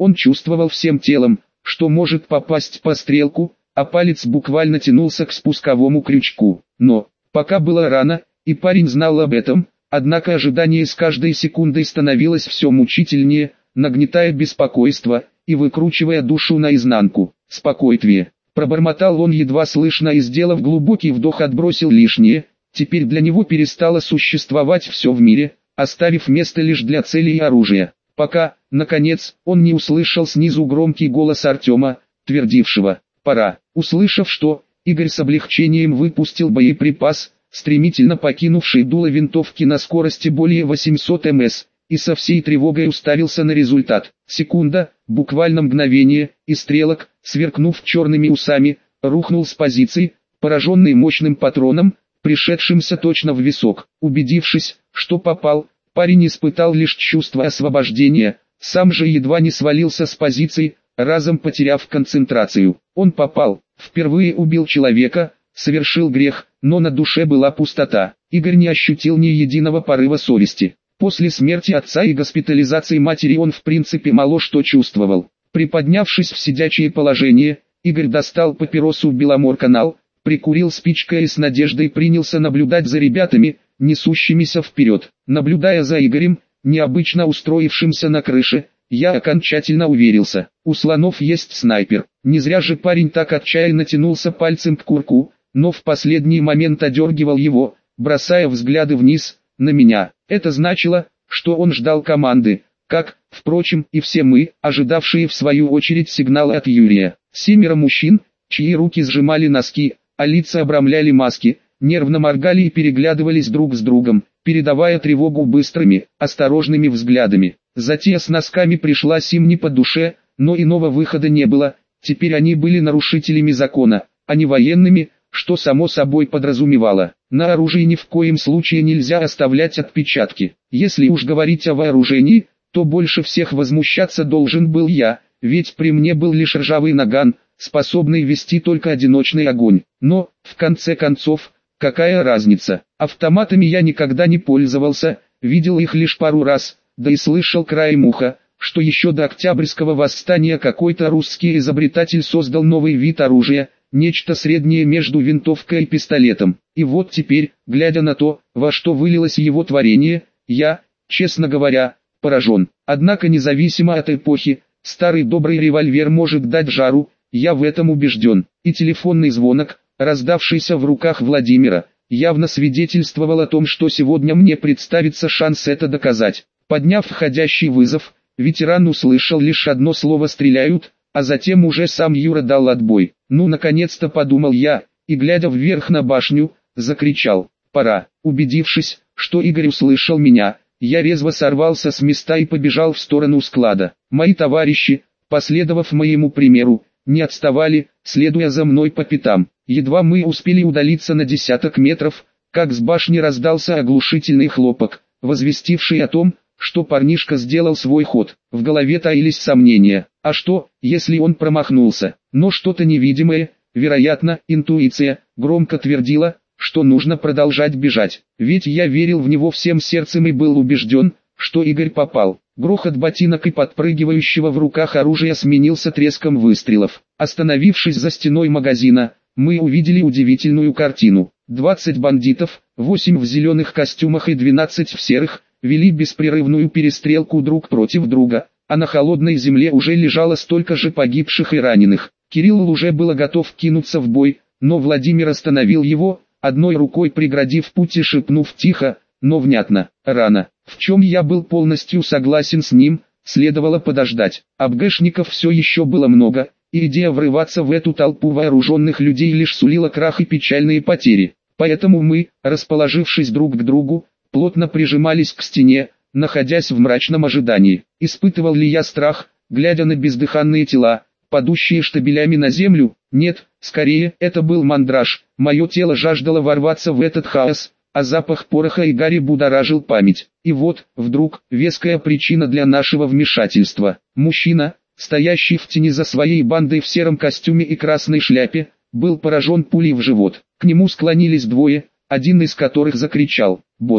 Он чувствовал всем телом, что может попасть по стрелку, а палец буквально тянулся к спусковому крючку. Но, пока было рано, и парень знал об этом, однако ожидание с каждой секундой становилось все мучительнее, нагнетая беспокойство и выкручивая душу наизнанку. «Спокойствие», — пробормотал он едва слышно и, сделав глубокий вдох, отбросил лишнее. Теперь для него перестало существовать все в мире, оставив место лишь для целей и оружия. Пока, наконец, он не услышал снизу громкий голос Артема, твердившего «пора». Услышав что, Игорь с облегчением выпустил боеприпас, стремительно покинувший дуло винтовки на скорости более 800 м/с, и со всей тревогой уставился на результат. Секунда, буквально мгновение, и стрелок, сверкнув черными усами, рухнул с позиции, пораженный мощным патроном, пришедшимся точно в висок. Убедившись, что попал, парень испытал лишь чувство освобождения, сам же едва не свалился с позиции, разом потеряв концентрацию. Он попал, впервые убил человека, совершил грех, но на душе была пустота. Игорь не ощутил ни единого порыва совести. После смерти отца и госпитализации матери он в принципе мало что чувствовал. Приподнявшись в сидячее положение, Игорь достал папиросу Беломор-канал, прикурил спичкой и с надеждой принялся наблюдать за ребятами, несущимися вперед. Наблюдая за Игорем, необычно устроившимся на крыше, я окончательно уверился, у слонов есть снайпер. Не зря же парень так отчаянно тянулся пальцем к курку, но в последний момент одергивал его, бросая взгляды вниз, на меня. Это значило, что он ждал команды, как, впрочем, и все мы, ожидавшие в свою очередь сигнала от Юрия. 7 мужчин, чьи руки сжимали носки, а лица обрамляли маски, нервно моргали и переглядывались друг с другом, передавая тревогу быстрыми, осторожными взглядами. Затея с носками пришлась им не по душе, но иного выхода не было, теперь они были нарушителями закона, а не военными, что само собой подразумевало. На оружии ни в коем случае нельзя оставлять отпечатки. Если уж говорить о вооружении, то больше всех возмущаться должен был я, ведь при мне был лишь ржавый наган, способный вести только одиночный огонь. Но, в конце концов, какая разница? Автоматами я никогда не пользовался, видел их лишь пару раз, да и слышал краем уха, что еще до Октябрьского восстания какой-то русский изобретатель создал новый вид оружия, нечто среднее между винтовкой и пистолетом. И вот теперь, глядя на то, во что вылилось его творение, я, честно говоря, поражен. Однако независимо от эпохи, старый добрый револьвер может дать жару, я в этом убежден. И телефонный звонок, раздавшийся в руках Владимира, явно свидетельствовал о том, что сегодня мне представится шанс это доказать. Подняв входящий вызов, ветеран услышал лишь одно слово «стреляют», а затем уже сам Юра дал отбой. Ну наконец-то, подумал я, и глядя вверх на башню, закричал «пора». Убедившись, что Игорь услышал меня, я резво сорвался с места и побежал в сторону склада. Мои товарищи, последовав моему примеру, не отставали, следуя за мной по пятам. Едва мы успели удалиться на десяток метров, как с башни раздался оглушительный хлопок, возвестивший о том, что парнишка сделал свой ход. В голове таились сомнения. А что, если он промахнулся? Но что-то невидимое, вероятно, интуиция, громко твердила, что нужно продолжать бежать. Ведь я верил в него всем сердцем и был убежден, что Игорь попал. Грохот ботинок и подпрыгивающего в руках оружия сменился треском выстрелов. Остановившись за стеной магазина, мы увидели удивительную картину. 20 бандитов, 8 в зеленых костюмах и 12 в серых, вели беспрерывную перестрелку друг против друга, а на холодной земле уже лежало столько же погибших и раненых. Кирилл уже было готов кинуться в бой, но Владимир остановил его, одной рукой преградив путь и шепнув тихо, но внятно: рано. В чем я был полностью согласен с ним, следовало подождать. АБГшников все еще было много, и идея врываться в эту толпу вооруженных людей лишь сулила крах и печальные потери. Поэтому мы, расположившись друг к другу, плотно прижимались к стене, находясь в мрачном ожидании. Испытывал ли я страх, глядя на бездыханные тела, падущие штабелями на землю? Нет, скорее, это был мандраж. Мое тело жаждало ворваться в этот хаос, а запах пороха и гари будоражил память. И вот, вдруг, веская причина для нашего вмешательства. Мужчина, стоящий в тени за своей бандой в сером костюме и красной шляпе, был поражен пулей в живот. К нему склонились двое, один из которых закричал: «Босс,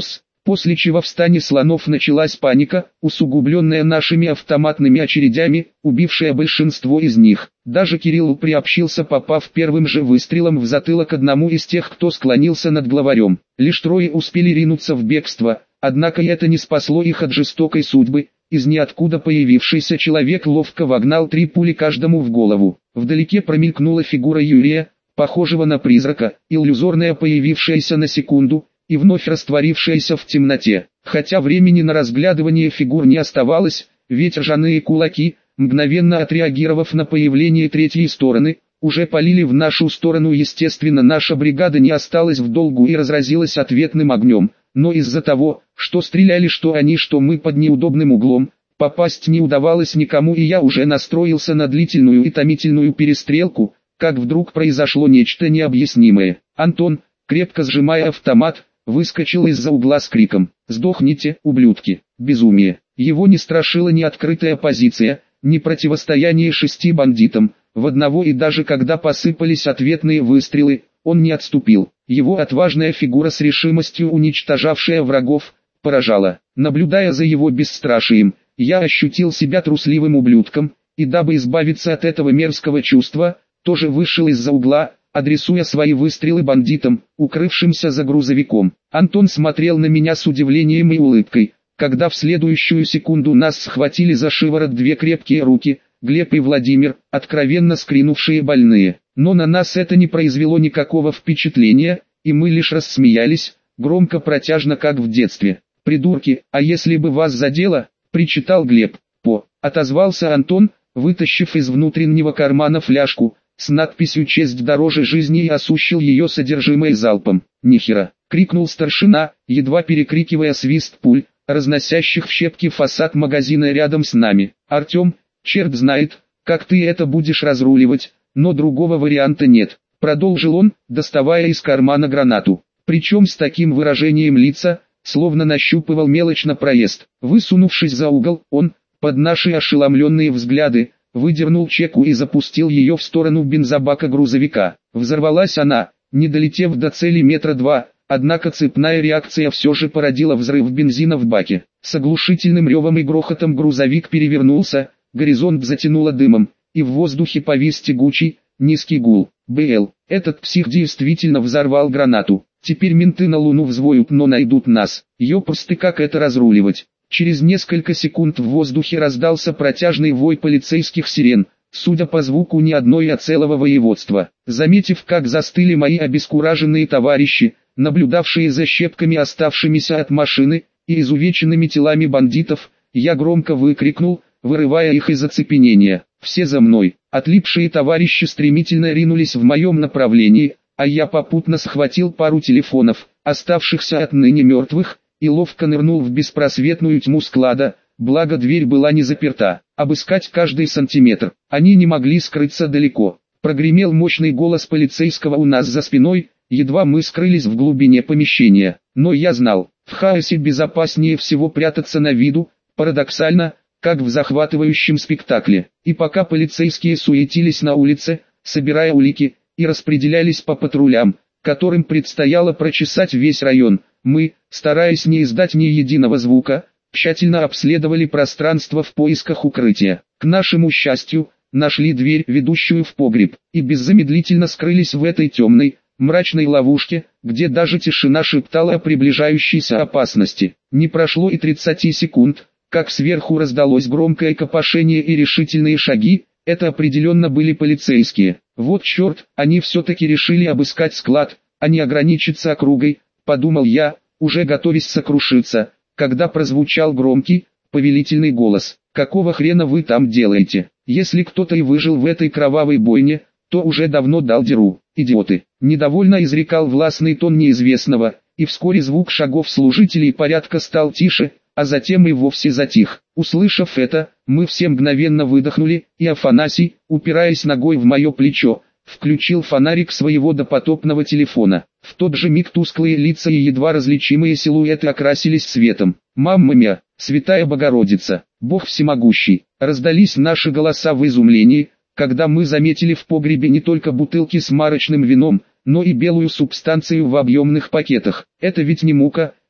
После чего в стане слонов началась паника, усугубленная нашими автоматными очередями, убившая большинство из них. Даже Кирилл приобщился, попав первым же выстрелом в затылок одному из тех, кто склонился над главарем. Лишь трое успели ринуться в бегство, однако это не спасло их от жестокой судьбы. Из ниоткуда появившийся человек ловко вогнал 3 пули каждому в голову. Вдалеке промелькнула фигура Юрия, похожего на призрака, иллюзорная, появившаяся на секунду и вновь растворившаяся в темноте. Хотя времени на разглядывание фигур не оставалось, ведь ржаные кулаки, мгновенно отреагировав на появление третьей стороны, уже полили в нашу сторону. Естественно, наша бригада не осталась в долгу и разразилась ответным огнем, но из-за того, что стреляли что они, что мы под неудобным углом, попасть не удавалось никому, и я уже настроился на длительную и томительную перестрелку, как вдруг произошло нечто необъяснимое. Антон, крепко сжимая автомат, выскочил из-за угла с криком: «Сдохните, ублюдки!» Безумие. Его не страшила ни открытая позиция, ни противостояние 6 бандитам. В одного, и даже когда посыпались ответные выстрелы, он не отступил. Его отважная фигура, с решимостью уничтожавшая врагов, поражала. Наблюдая за его бесстрашием, я ощутил себя трусливым ублюдком, и дабы избавиться от этого мерзкого чувства, тоже вышел из-за угла, адресуя свои выстрелы бандитам, укрывшимся за грузовиком. Антон смотрел на меня с удивлением и улыбкой, когда в следующую секунду нас схватили за шиворот 2 крепкие руки, Глеб и Владимир, откровенно скринувшие больные. Но на нас это не произвело никакого впечатления, и мы лишь рассмеялись, громко, протяжно, как в детстве. «Придурки, а если бы вас задело?» – причитал Глеб. Отозвался Антон, вытащив из внутреннего кармана фляжку с надписью «Честь дороже жизни» и осушил ее содержимое залпом. «Нихера!» — крикнул старшина, едва перекрикивая свист пуль, разносящих в щепки фасад магазина рядом с нами. «Артем, черт знает, как ты это будешь разруливать, но другого варианта нет», — продолжил он, доставая из кармана гранату. Причем с таким выражением лица, словно нащупывал мелочь на проезд. Высунувшись за угол, он, под наши ошеломленные взгляды, выдернул чеку и запустил ее в сторону бензобака грузовика. Взорвалась она, не долетев до цели 2 метра, однако цепная реакция все же породила взрыв бензина в баке. С оглушительным ревом и грохотом грузовик перевернулся, горизонт затянуло дымом, и в воздухе повис тягучий, низкий гул. Этот псих действительно взорвал гранату. Теперь менты на Луну взвоют, но найдут нас. Ёпрсты, как это разруливать? Через несколько секунд в воздухе раздался протяжный вой полицейских сирен, судя по звуку не одной, а целого воеводства. Заметив, как застыли мои обескураженные товарищи, наблюдавшие за щепками, оставшимися от машины, и изувеченными телами бандитов, я громко выкрикнул, вырывая их из оцепенения: «Все за мной!» Отлипшие товарищи стремительно ринулись в моем направлении, а я попутно схватил пару телефонов, оставшихся отныне мертвых, и ловко нырнул в беспросветную тьму склада, благо дверь была не заперта. Обыскать каждый сантиметр. Они не могли скрыться далеко. Прогремел мощный голос полицейского у нас за спиной, едва мы скрылись в глубине помещения. Но я знал, в хаосе безопаснее всего прятаться на виду, парадоксально, как в захватывающем спектакле. И пока полицейские суетились на улице, собирая улики, и распределялись по патрулям, которым предстояло прочесать весь район, мы, стараясь не издать ни единого звука, тщательно обследовали пространство в поисках укрытия. К нашему счастью, нашли дверь, ведущую в погреб, и беззамедлительно скрылись в этой темной, мрачной ловушке, где даже тишина шептала о приближающейся опасности. Не прошло и 30 секунд, как сверху раздалось громкое копошение и решительные шаги. Это определенно были полицейские. Вот черт, они все-таки решили обыскать склад, а не ограничиться округой, подумал я, уже готовясь сокрушиться, когда прозвучал громкий, повелительный голос: «Какого хрена вы там делаете? Если кто-то и выжил в этой кровавой бойне, то уже давно дал дёру, идиоты!» Недовольно изрекал властный тон неизвестного, и вскоре звук шагов служителей порядка стал тише, а затем и вовсе затих. Услышав это, мы все мгновенно выдохнули, и Афанасий, упираясь ногой в мое плечо, включил фонарик своего допотопного телефона. В тот же миг тусклые лица и едва различимые силуэты окрасились светом. «Мамма мia, Святая Богородица, Бог всемогущий!» Раздались наши голоса в изумлении, когда мы заметили в погребе не только бутылки с марочным вином, но и белую субстанцию в объемных пакетах. «Это ведь не мука»,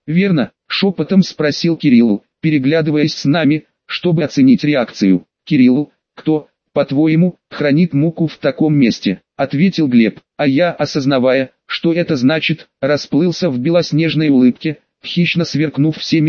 «Верно?» – шепотом спросил Кирилл, переглядываясь с нами, чтобы оценить реакцию. «Кирилл, кто, по-твоему, хранит муку в таком месте?» – ответил Глеб, а я, осознавая, что это значит, расплылся в белоснежной улыбке, хищно сверкнув всеми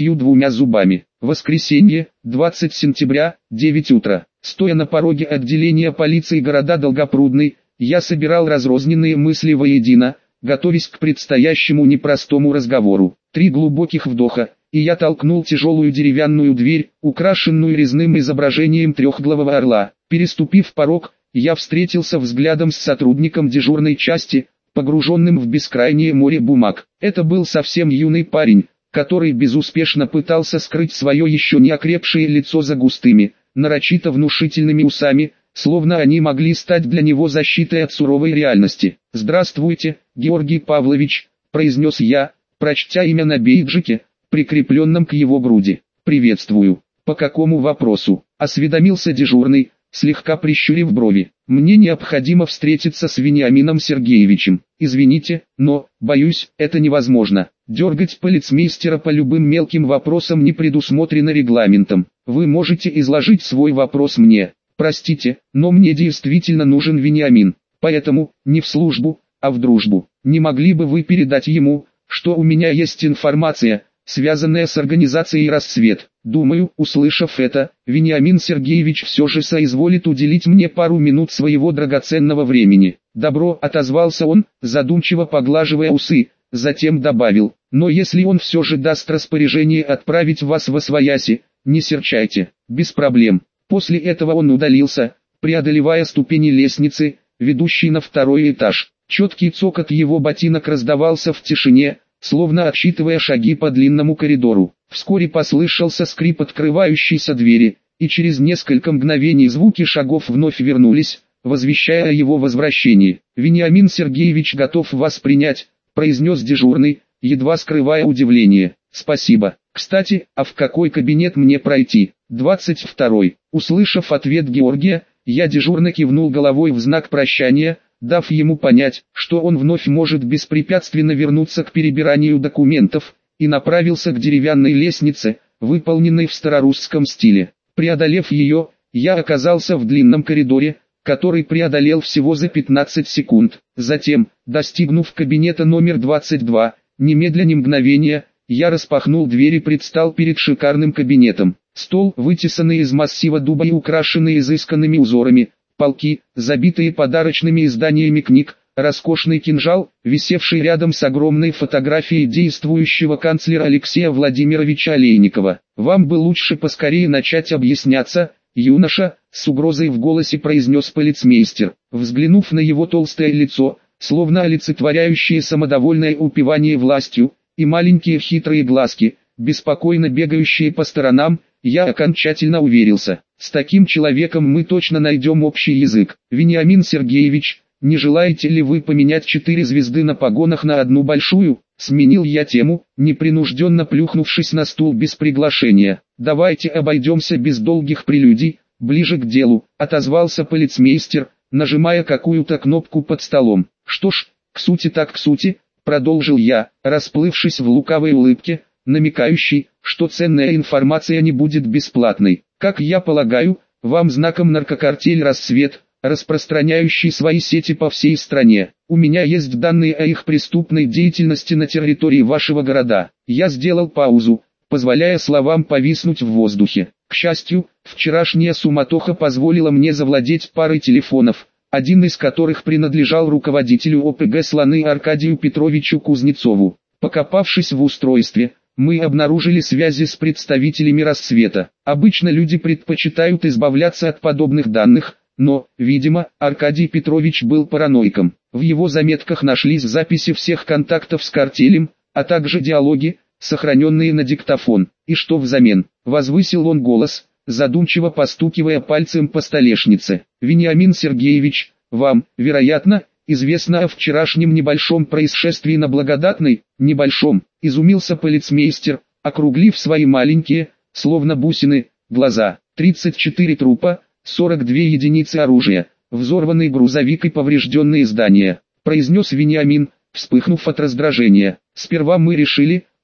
32 зубами. Воскресенье, 20 сентября, 9 утра. Стоя на пороге отделения полиции города Долгопрудный, я собирал разрозненные мысли воедино, готовясь к предстоящему непростому разговору. 3 глубоких вдоха, и я толкнул тяжелую деревянную дверь, украшенную резным изображением трехглавого орла. Переступив порог, я встретился взглядом с сотрудником дежурной части, погруженным в бескрайнее море бумаг. Это был совсем юный парень, который безуспешно пытался скрыть свое еще не окрепшее лицо за густыми, нарочито внушительными усами, словно они могли стать для него защитой от суровой реальности. «Здравствуйте, Георгий Павлович», – произнес я, прочтя имя на бейджике, прикрепленном к его груди. «Приветствую. По какому вопросу?» – осведомился дежурный, слегка прищурив брови. «Мне необходимо встретиться с Вениамином Сергеевичем. Извините, но, боюсь, это невозможно. Дергать полицмейстера по любым мелким вопросам не предусмотрено регламентом. Вы можете изложить свой вопрос мне. Простите, но мне действительно нужен Вениамин. Поэтому, не в службу, а в дружбу. Не могли бы вы передать ему, что у меня есть информация, связанная с организацией «Рассвет»? Думаю, услышав это, Вениамин Сергеевич все же соизволит уделить мне пару минут своего драгоценного времени. «Добро», — отозвался он, задумчиво поглаживая усы, затем добавил: «но если он все же даст распоряжение отправить вас восвояси, не серчайте, без проблем». После этого он удалился, преодолевая ступени лестницы, ведущей на 2-й этаж. Четкий цокот его ботинок раздавался в тишине, словно отсчитывая шаги по длинному коридору. Вскоре послышался скрип открывающейся двери, и через несколько мгновений звуки шагов вновь вернулись, возвещая о его возвращении. «Вениамин Сергеевич готов вас принять», — произнес дежурный, едва скрывая удивление. «Спасибо. Кстати, а в какой кабинет мне пройти?» «22-й». Услышав ответ Георгия, я дежурно кивнул головой в знак прощания, дав ему понять, что он вновь может беспрепятственно вернуться к перебиранию документов, и направился к деревянной лестнице, выполненной в старорусском стиле. Преодолев ее, я оказался в длинном коридоре, который преодолел всего за 15 секунд. Затем, достигнув кабинета номер 22, немедля ни мгновения, я распахнул дверь и предстал перед шикарным кабинетом. Стол, вытесанный из массива дуба и украшенный изысканными узорами, полки, забитые подарочными изданиями книг, роскошный кинжал, висевший рядом с огромной фотографией действующего канцлера Алексея Владимировича Олейникова. «Вам бы лучше поскорее начать объясняться, юноша», — с угрозой в голосе произнес полицмейстер. Взглянув на его толстое лицо, словно олицетворяющее самодовольное упивание властью, и маленькие хитрые глазки, беспокойно бегающие по сторонам, я окончательно уверился: с таким человеком мы точно найдем общий язык. «Вениамин Сергеевич, не желаете ли вы поменять 4 звезды на погонах на одну большую?» Сменил я тему, непринужденно плюхнувшись на стул без приглашения. «Давайте обойдемся без долгих прелюдий, ближе к делу», — отозвался полицмейстер, нажимая какую-то кнопку под столом. «Что ж, к сути так к сути», — продолжил я, расплывшись в лукавой улыбке, намекающей, что ценная информация не будет бесплатной. «Как я полагаю, вам знаком наркокартель «Рассвет», распространяющий свои сети по всей стране. У меня есть данные о их преступной деятельности на территории вашего города». Я сделал паузу, позволяя словам повиснуть в воздухе. К счастью, вчерашняя суматоха позволила мне завладеть парой телефонов, один из которых принадлежал руководителю ОПГ «Слоны» Аркадию Петровичу Кузнецову. Покопавшись в устройстве, мы обнаружили связи с представителями «Рассвета». Обычно люди предпочитают избавляться от подобных данных, но, видимо, Аркадий Петрович был параноиком. В его заметках нашлись записи всех контактов с картелем, а также диалоги, сохраненные на диктофон. «И что взамен?» — возвысил он голос, задумчиво постукивая пальцем по столешнице. «Вениамин Сергеевич, вам, вероятно, известно о вчерашнем небольшом происшествии на Благодатной?» «Небольшом», — изумился полицмейстер, округлив свои маленькие, словно бусины, глаза. 34 трупа, 42 единицы оружия, взорванный грузовик и поврежденные здания», — произнес Вениамин, вспыхнув от раздражения. «Сперва мы решили,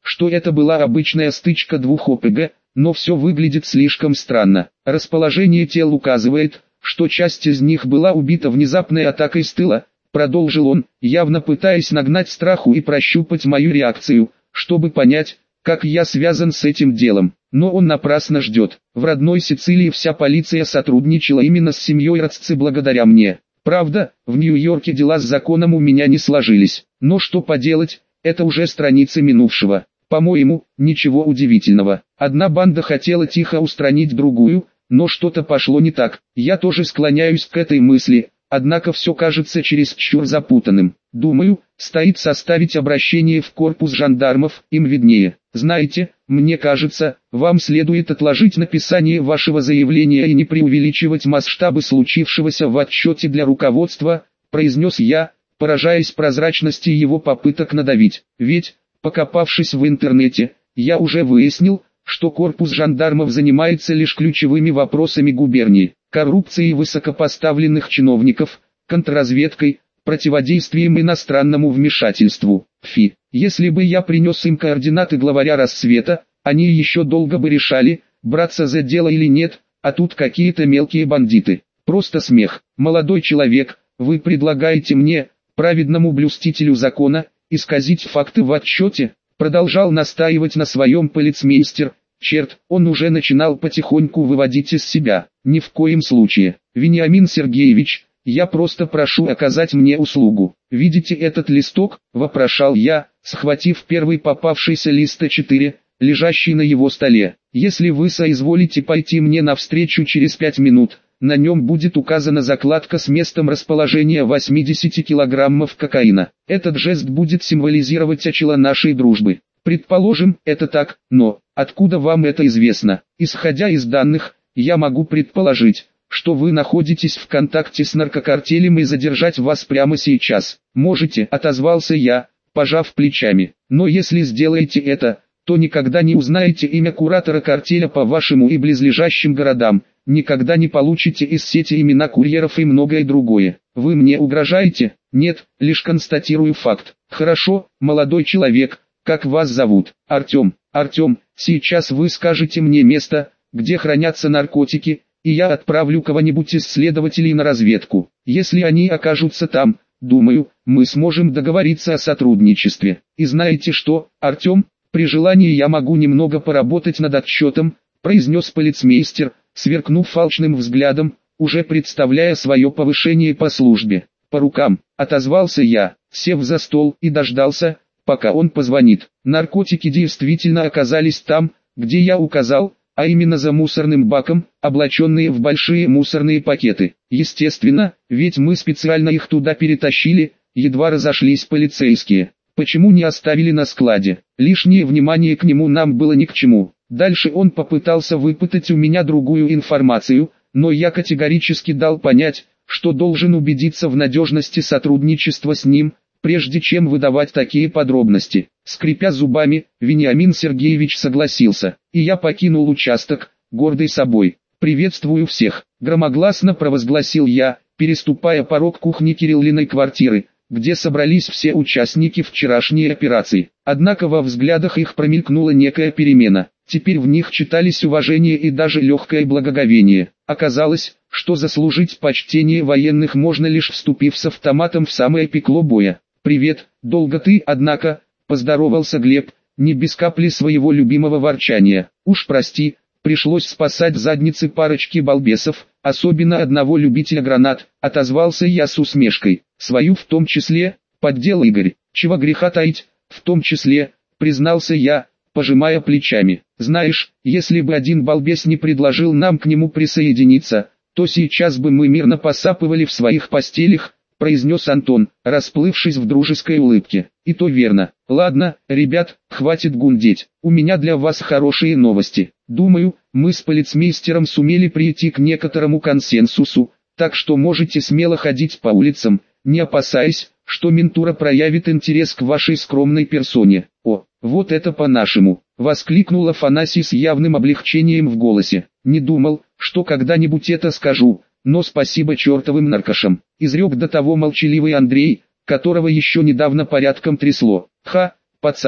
что это была обычная стычка двух ОПГ, но все выглядит слишком странно. Расположение тел указывает, что часть из них была убита внезапной атакой с тыла, продолжил он, явно пытаясь нагнать страху и прощупать мою реакцию, чтобы понять, как я связан с этим делом. Но он напрасно ждет. В родной Сицилии вся полиция сотрудничала именно с семьей Рацци благодаря мне. Правда, в Нью-Йорке дела с законом у меня не сложились. Но что поделать, это уже страницы минувшего. По-моему, ничего удивительного. Одна банда хотела тихо устранить другую, но что-то пошло не так. Я тоже склоняюсь к этой мысли, однако все кажется чересчур запутанным. Думаю, стоит составить обращение в корпус жандармов, им виднее. Знаете, мне кажется, вам следует отложить написание вашего заявления и не преувеличивать масштабы случившегося в отчете для руководства, произнес я, поражаясь прозрачности его попыток надавить. Ведь, покопавшись в интернете, я уже выяснил, что корпус жандармов занимается лишь ключевыми вопросами губернии, коррупцией высокопоставленных чиновников, контрразведкой, противодействием иностранному вмешательству. Фи, если бы я принес им координаты главаря Рассвета, они еще долго бы решали, браться за дело или нет, а тут какие-то мелкие бандиты. Просто смех. Молодой человек, вы предлагаете мне, праведному блюстителю закона, исказить факты в отчете? Продолжал настаивать на своем полицмейстер. Черт, он уже начинал потихоньку выводить из себя. Ни в коем случае. Вениамин Сергеевич, я просто прошу оказать мне услугу. Видите этот листок? Вопрошал я, схватив первый попавшийся лист А4, лежащий на его столе. Если вы соизволите пойти мне навстречу через 5 минут, на нем будет указана закладка с местом расположения 80 килограммов кокаина. Этот жест будет символизировать начало нашей дружбы. Предположим, это так, но откуда вам это известно? Исходя из данных, я могу предположить, что вы находитесь в контакте с наркокартелем и задержать вас прямо сейчас. Можете, отозвался я, пожав плечами. Но если сделаете это, то никогда не узнаете имя куратора картеля по вашему и близлежащим городам, никогда не получите из сети имена курьеров и многое другое. Вы мне угрожаете? Нет, лишь констатирую факт. Хорошо, молодой человек, как вас зовут? Артем. Артем, сейчас вы скажете мне место, где хранятся наркотики, и я отправлю кого-нибудь из следователей на разведку. Если они окажутся там, думаю, мы сможем договориться о сотрудничестве. И знаете что, Артем, при желании я могу немного поработать над отчетом, произнес полицмейстер, сверкнув алчным взглядом, уже представляя свое повышение по службе. По рукам, отозвался я, сев за стол и дождался, пока он позвонит. Наркотики действительно оказались там, где я указал, а именно за мусорным баком, облаченные в большие мусорные пакеты. Естественно, ведь мы специально их туда перетащили, едва разошлись полицейские. Почему не оставили на складе? Лишнее внимание к нему нам было ни к чему. Дальше он попытался выпытать у меня другую информацию, но я категорически дал понять, что должен убедиться в надежности сотрудничества с ним, прежде чем выдавать такие подробности. Скрипя зубами, Вениамин Сергеевич согласился, и я покинул участок, гордый собой. «Приветствую всех», — громогласно провозгласил я, переступая порог кухни Кириллиной квартиры, где собрались все участники вчерашней операции. Однако во взглядах их промелькнула некая перемена. Теперь в них читались уважение и даже легкое благоговение. Оказалось, что заслужить почтение военных можно лишь вступив с автоматом в самое пекло боя. «Привет, долго ты, однако», — поздоровался Глеб, не без капли своего любимого ворчания. «Уж прости, пришлось спасать задницы парочки балбесов, особенно одного любителя гранат», — отозвался я с усмешкой. «Свою в том числе», — поддел Игорь. «Чего греха таить, в том числе», — признался я, пожимая плечами. «Знаешь, если бы один балбес не предложил нам к нему присоединиться, то сейчас бы мы мирно посапывали в своих постелях», — произнес Антон, расплывшись в дружеской улыбке. «И то верно. Ладно, ребят, хватит гундеть. У меня для вас хорошие новости. Думаю, мы с полицмейстером сумели прийти к некоторому консенсусу, так что можете смело ходить по улицам, не опасаясь, что ментура проявит интерес к вашей скромной персоне». «О, вот это по-нашему!» — воскликнул Афанасий с явным облегчением в голосе. «Не думал, что когда-нибудь это скажу, но спасибо чертовым наркошам», — изрек до того молчаливый Андрей, которого еще недавно порядком трясло. «Ха, пацан,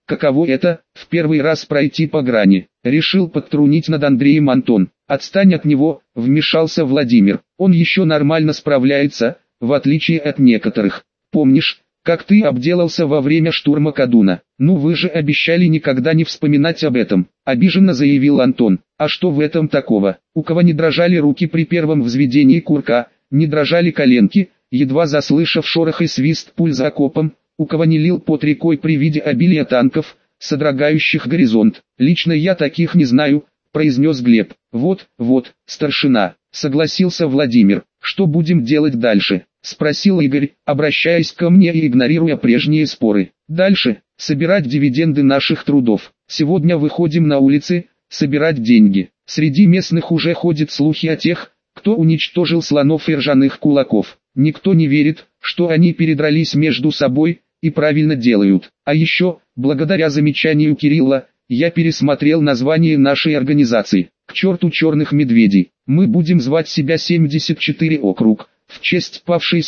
Каково это, в первый раз пройти по грани? Решил подтрунить над Андреем Антон. Отстань от него, вмешался Владимир. Он еще нормально справляется, в отличие от некоторых. Помнишь, как ты обделался во время штурма Кадуна? Ну вы же обещали никогда не вспоминать об этом, обиженно заявил Антон. А что в этом такого? У кого не дрожали руки при первом взведении курка, не дрожали коленки, едва заслышав шорох и свист пуль за окопом, у кого не лил пот рекой при виде обилия танков, содрогающих горизонт. Лично я таких не знаю, произнес Глеб. Вот, старшина, согласился Владимир. Что будем делать дальше? Спросил Игорь, обращаясь ко мне и игнорируя прежние споры. Дальше, собирать дивиденды наших трудов. Сегодня выходим на улицы, собирать деньги. Среди местных уже ходят слухи о тех, кто уничтожил слонов и ржаных кулаков. Никто не верит, что они передрались между собой, и правильно делают. А еще, благодаря замечанию Кирилла, я пересмотрел название нашей организации. К черту черных медведей. Мы будем звать себя 74 округ, в честь павшей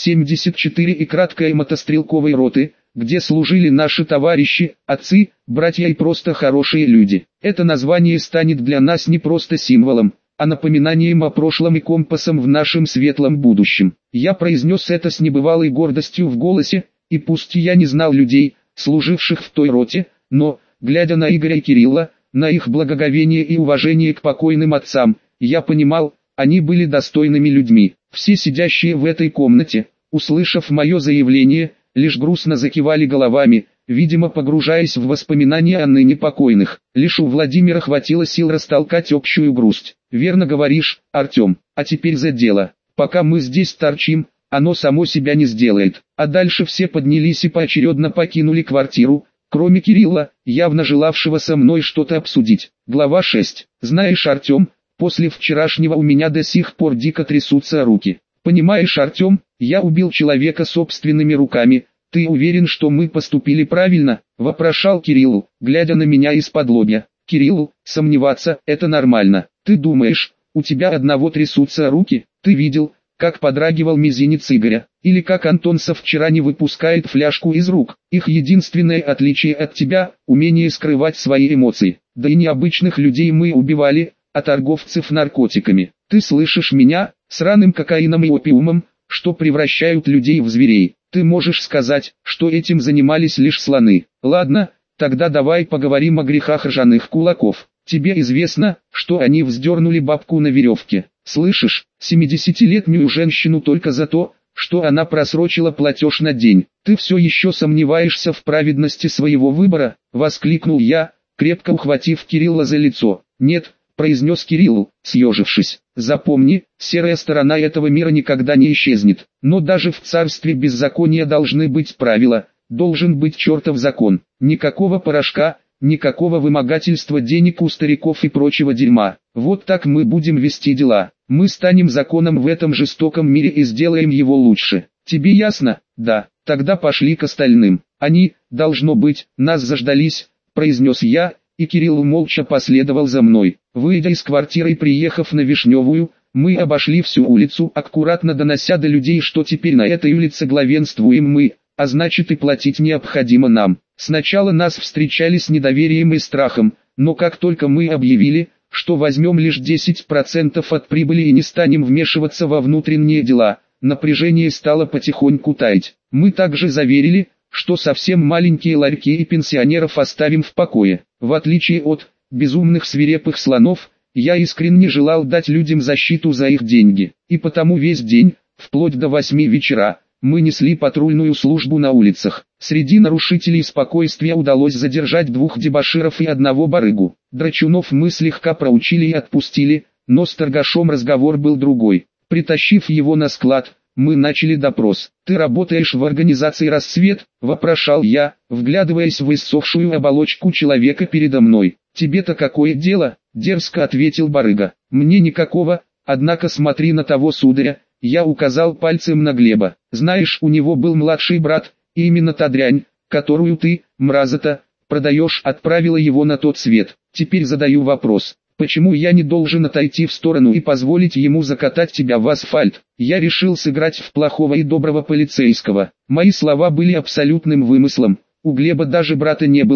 74 и краткой мотострелковой роты, где служили наши товарищи, отцы, братья и просто хорошие люди. Это название станет для нас не просто символом, а напоминанием о прошлом и компасом в нашем светлом будущем. Я произнес это с небывалой гордостью в голосе, и пусть я не знал людей, служивших в той роте, но, глядя на Игоря и Кирилла, на их благоговение и уважение к покойным отцам, я понимал, они были достойными людьми. Все сидящие в этой комнате, услышав мое заявление, лишь грустно закивали головами, видимо погружаясь в воспоминания о ныне покойных. Лишь у Владимира хватило сил растолкать общую грусть. «Верно говоришь, Артем, а теперь за дело. Пока мы здесь торчим, оно само себя не сделает». А дальше все поднялись и поочередно покинули квартиру, кроме Кирилла, явно желавшего со мной что-то обсудить. Глава 6. «Знаешь, Артем, после вчерашнего у меня до сих пор дико трясутся руки. Понимаешь, Артем, я убил человека собственными руками. Ты уверен, что мы поступили правильно?» – вопрошал Кирилл, глядя на меня из-под лобья. «Кирилл, сомневаться – это нормально. Ты думаешь, у тебя одного трясутся руки? Ты видел, как подрагивал мизинец Игоря? Или как Антонцев вчера не выпускает фляжку из рук? Их единственное отличие от тебя – умение скрывать свои эмоции. Да и необычных людей мы убивали, а торговцев наркотиками. Ты слышишь меня, сраным кокаином и опиумом, что превращают людей в зверей. Ты можешь сказать, что этим занимались лишь слоны. Ладно, тогда давай поговорим о грехах ржаных кулаков. Тебе известно, что они вздернули бабку на веревке. Слышишь, 70-летнюю женщину только за то, что она просрочила платеж на день. Ты все еще сомневаешься в праведности своего выбора? Воскликнул я, крепко ухватив Кирилла за лицо. Нет, произнес Кирилл, съежившись. Запомни, серая сторона этого мира никогда не исчезнет. Но даже в царстве беззакония должны быть правила, должен быть чертов закон. Никакого порошка, никакого вымогательства денег у стариков и прочего дерьма. Вот так мы будем вести дела. Мы станем законом в этом жестоком мире и сделаем его лучше. Тебе ясно? Да. Тогда пошли к остальным. Они, должно быть, нас заждались, произнес я, и Кирилл молча последовал за мной. Выйдя из квартиры и приехав на Вишневую, мы обошли всю улицу, аккуратно донося до людей, что теперь на этой улице главенствуем мы, а значит и платить необходимо нам. Сначала нас встречали с недоверием и страхом, но как только мы объявили, что возьмем лишь 10% от прибыли и не станем вмешиваться во внутренние дела, напряжение стало потихоньку таять. Мы также заверили, что совсем маленькие ларьки и пенсионеров оставим в покое. В отличие от безумных свирепых слонов, я искренне желал дать людям защиту за их деньги. И потому весь день, вплоть до 8 вечера, мы несли патрульную службу на улицах. Среди нарушителей спокойствия удалось задержать 2 дебоширов и 1 барыгу. Драчунов мы слегка проучили и отпустили, но с торгашом разговор был другой. Притащив его на склад, мы начали допрос. «Ты работаешь в организации «Рассвет»?» – вопрошал я, вглядываясь в иссохшую оболочку человека передо мной. «Тебе-то какое дело?» – дерзко ответил барыга. «Мне никакого, однако смотри на того сударя». Я указал пальцем на Глеба. «Знаешь, у него был младший брат, и именно та дрянь, которую ты, мразота, продаешь, отправила его на тот свет. Теперь задаю вопрос. Почему я не должен отойти в сторону и позволить ему закатать тебя в асфальт?» Я решил сыграть в плохого и доброго полицейского. Мои слова были абсолютным вымыслом. У Глеба даже брата не было,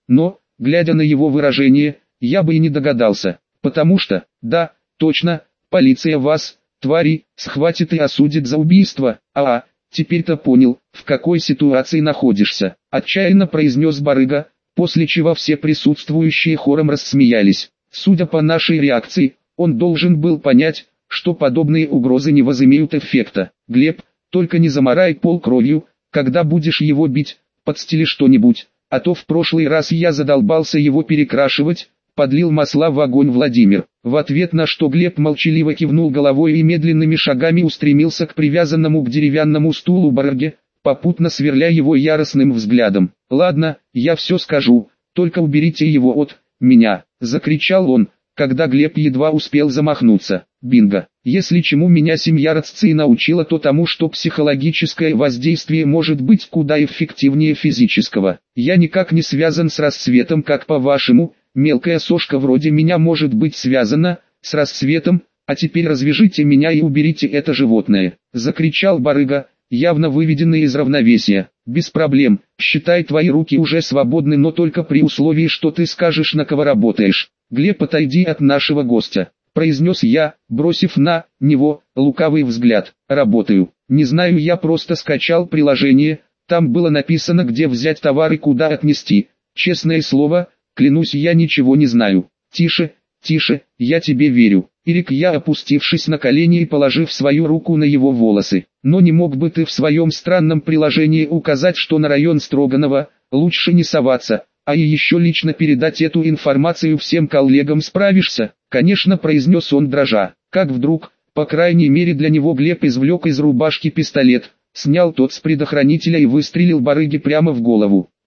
но, глядя на его выражение, я бы и не догадался, потому что, да, точно, полиция вас, твари, схватит и осудит за убийство, теперь-то понял, в какой ситуации находишься, отчаянно произнес барыга, после чего все присутствующие хором рассмеялись. Судя по нашей реакции, он должен был понять, что подобные угрозы не возымеют эффекта. Глеб, только не замарай пол кровью, когда будешь его бить, подстели что-нибудь, а то в прошлый раз я задолбался его перекрашивать, подлил масла в огонь Владимир. В ответ на что Глеб молчаливо кивнул головой и медленными шагами устремился к привязанному к деревянному стулу барыге, попутно сверля его яростным взглядом. «Ладно, я все скажу, только уберите его от меня», — закричал он, когда Глеб едва успел замахнуться. «Бинго! Если чему меня семья Рацци научила, то тому, что психологическое воздействие может быть куда эффективнее физического. Я никак не связан с рассветом, как по-вашему, мелкая сошка вроде меня может быть связана с рассветом, а теперь развяжите меня и уберите это животное», — закричал барыга, явно выведенный из равновесия. «Без проблем, считай, твои руки уже свободны, но только при условии, что ты скажешь, на кого работаешь. Глеб, отойди от нашего гостя», — произнес я, бросив на него лукавый взгляд. «Работаю. Не знаю, я просто скачал приложение, там было написано, где взять товар и куда отнести. Честное слово, клянусь, я ничего не знаю». «Тише, тише, я тебе верю», — изрек я, опустившись на колени и положив свою руку на его волосы. «Но не мог бы ты в своем странном приложении указать, что на район Строганова лучше не соваться, а и еще лично передать эту информацию всем коллегам? Справишься?» «Конечно», — произнес он дрожа. Как вдруг, по крайней мере для него, Глеб извлек из рубашки пистолет, снял тот с предохранителя и выстрелил барыге прямо в голову.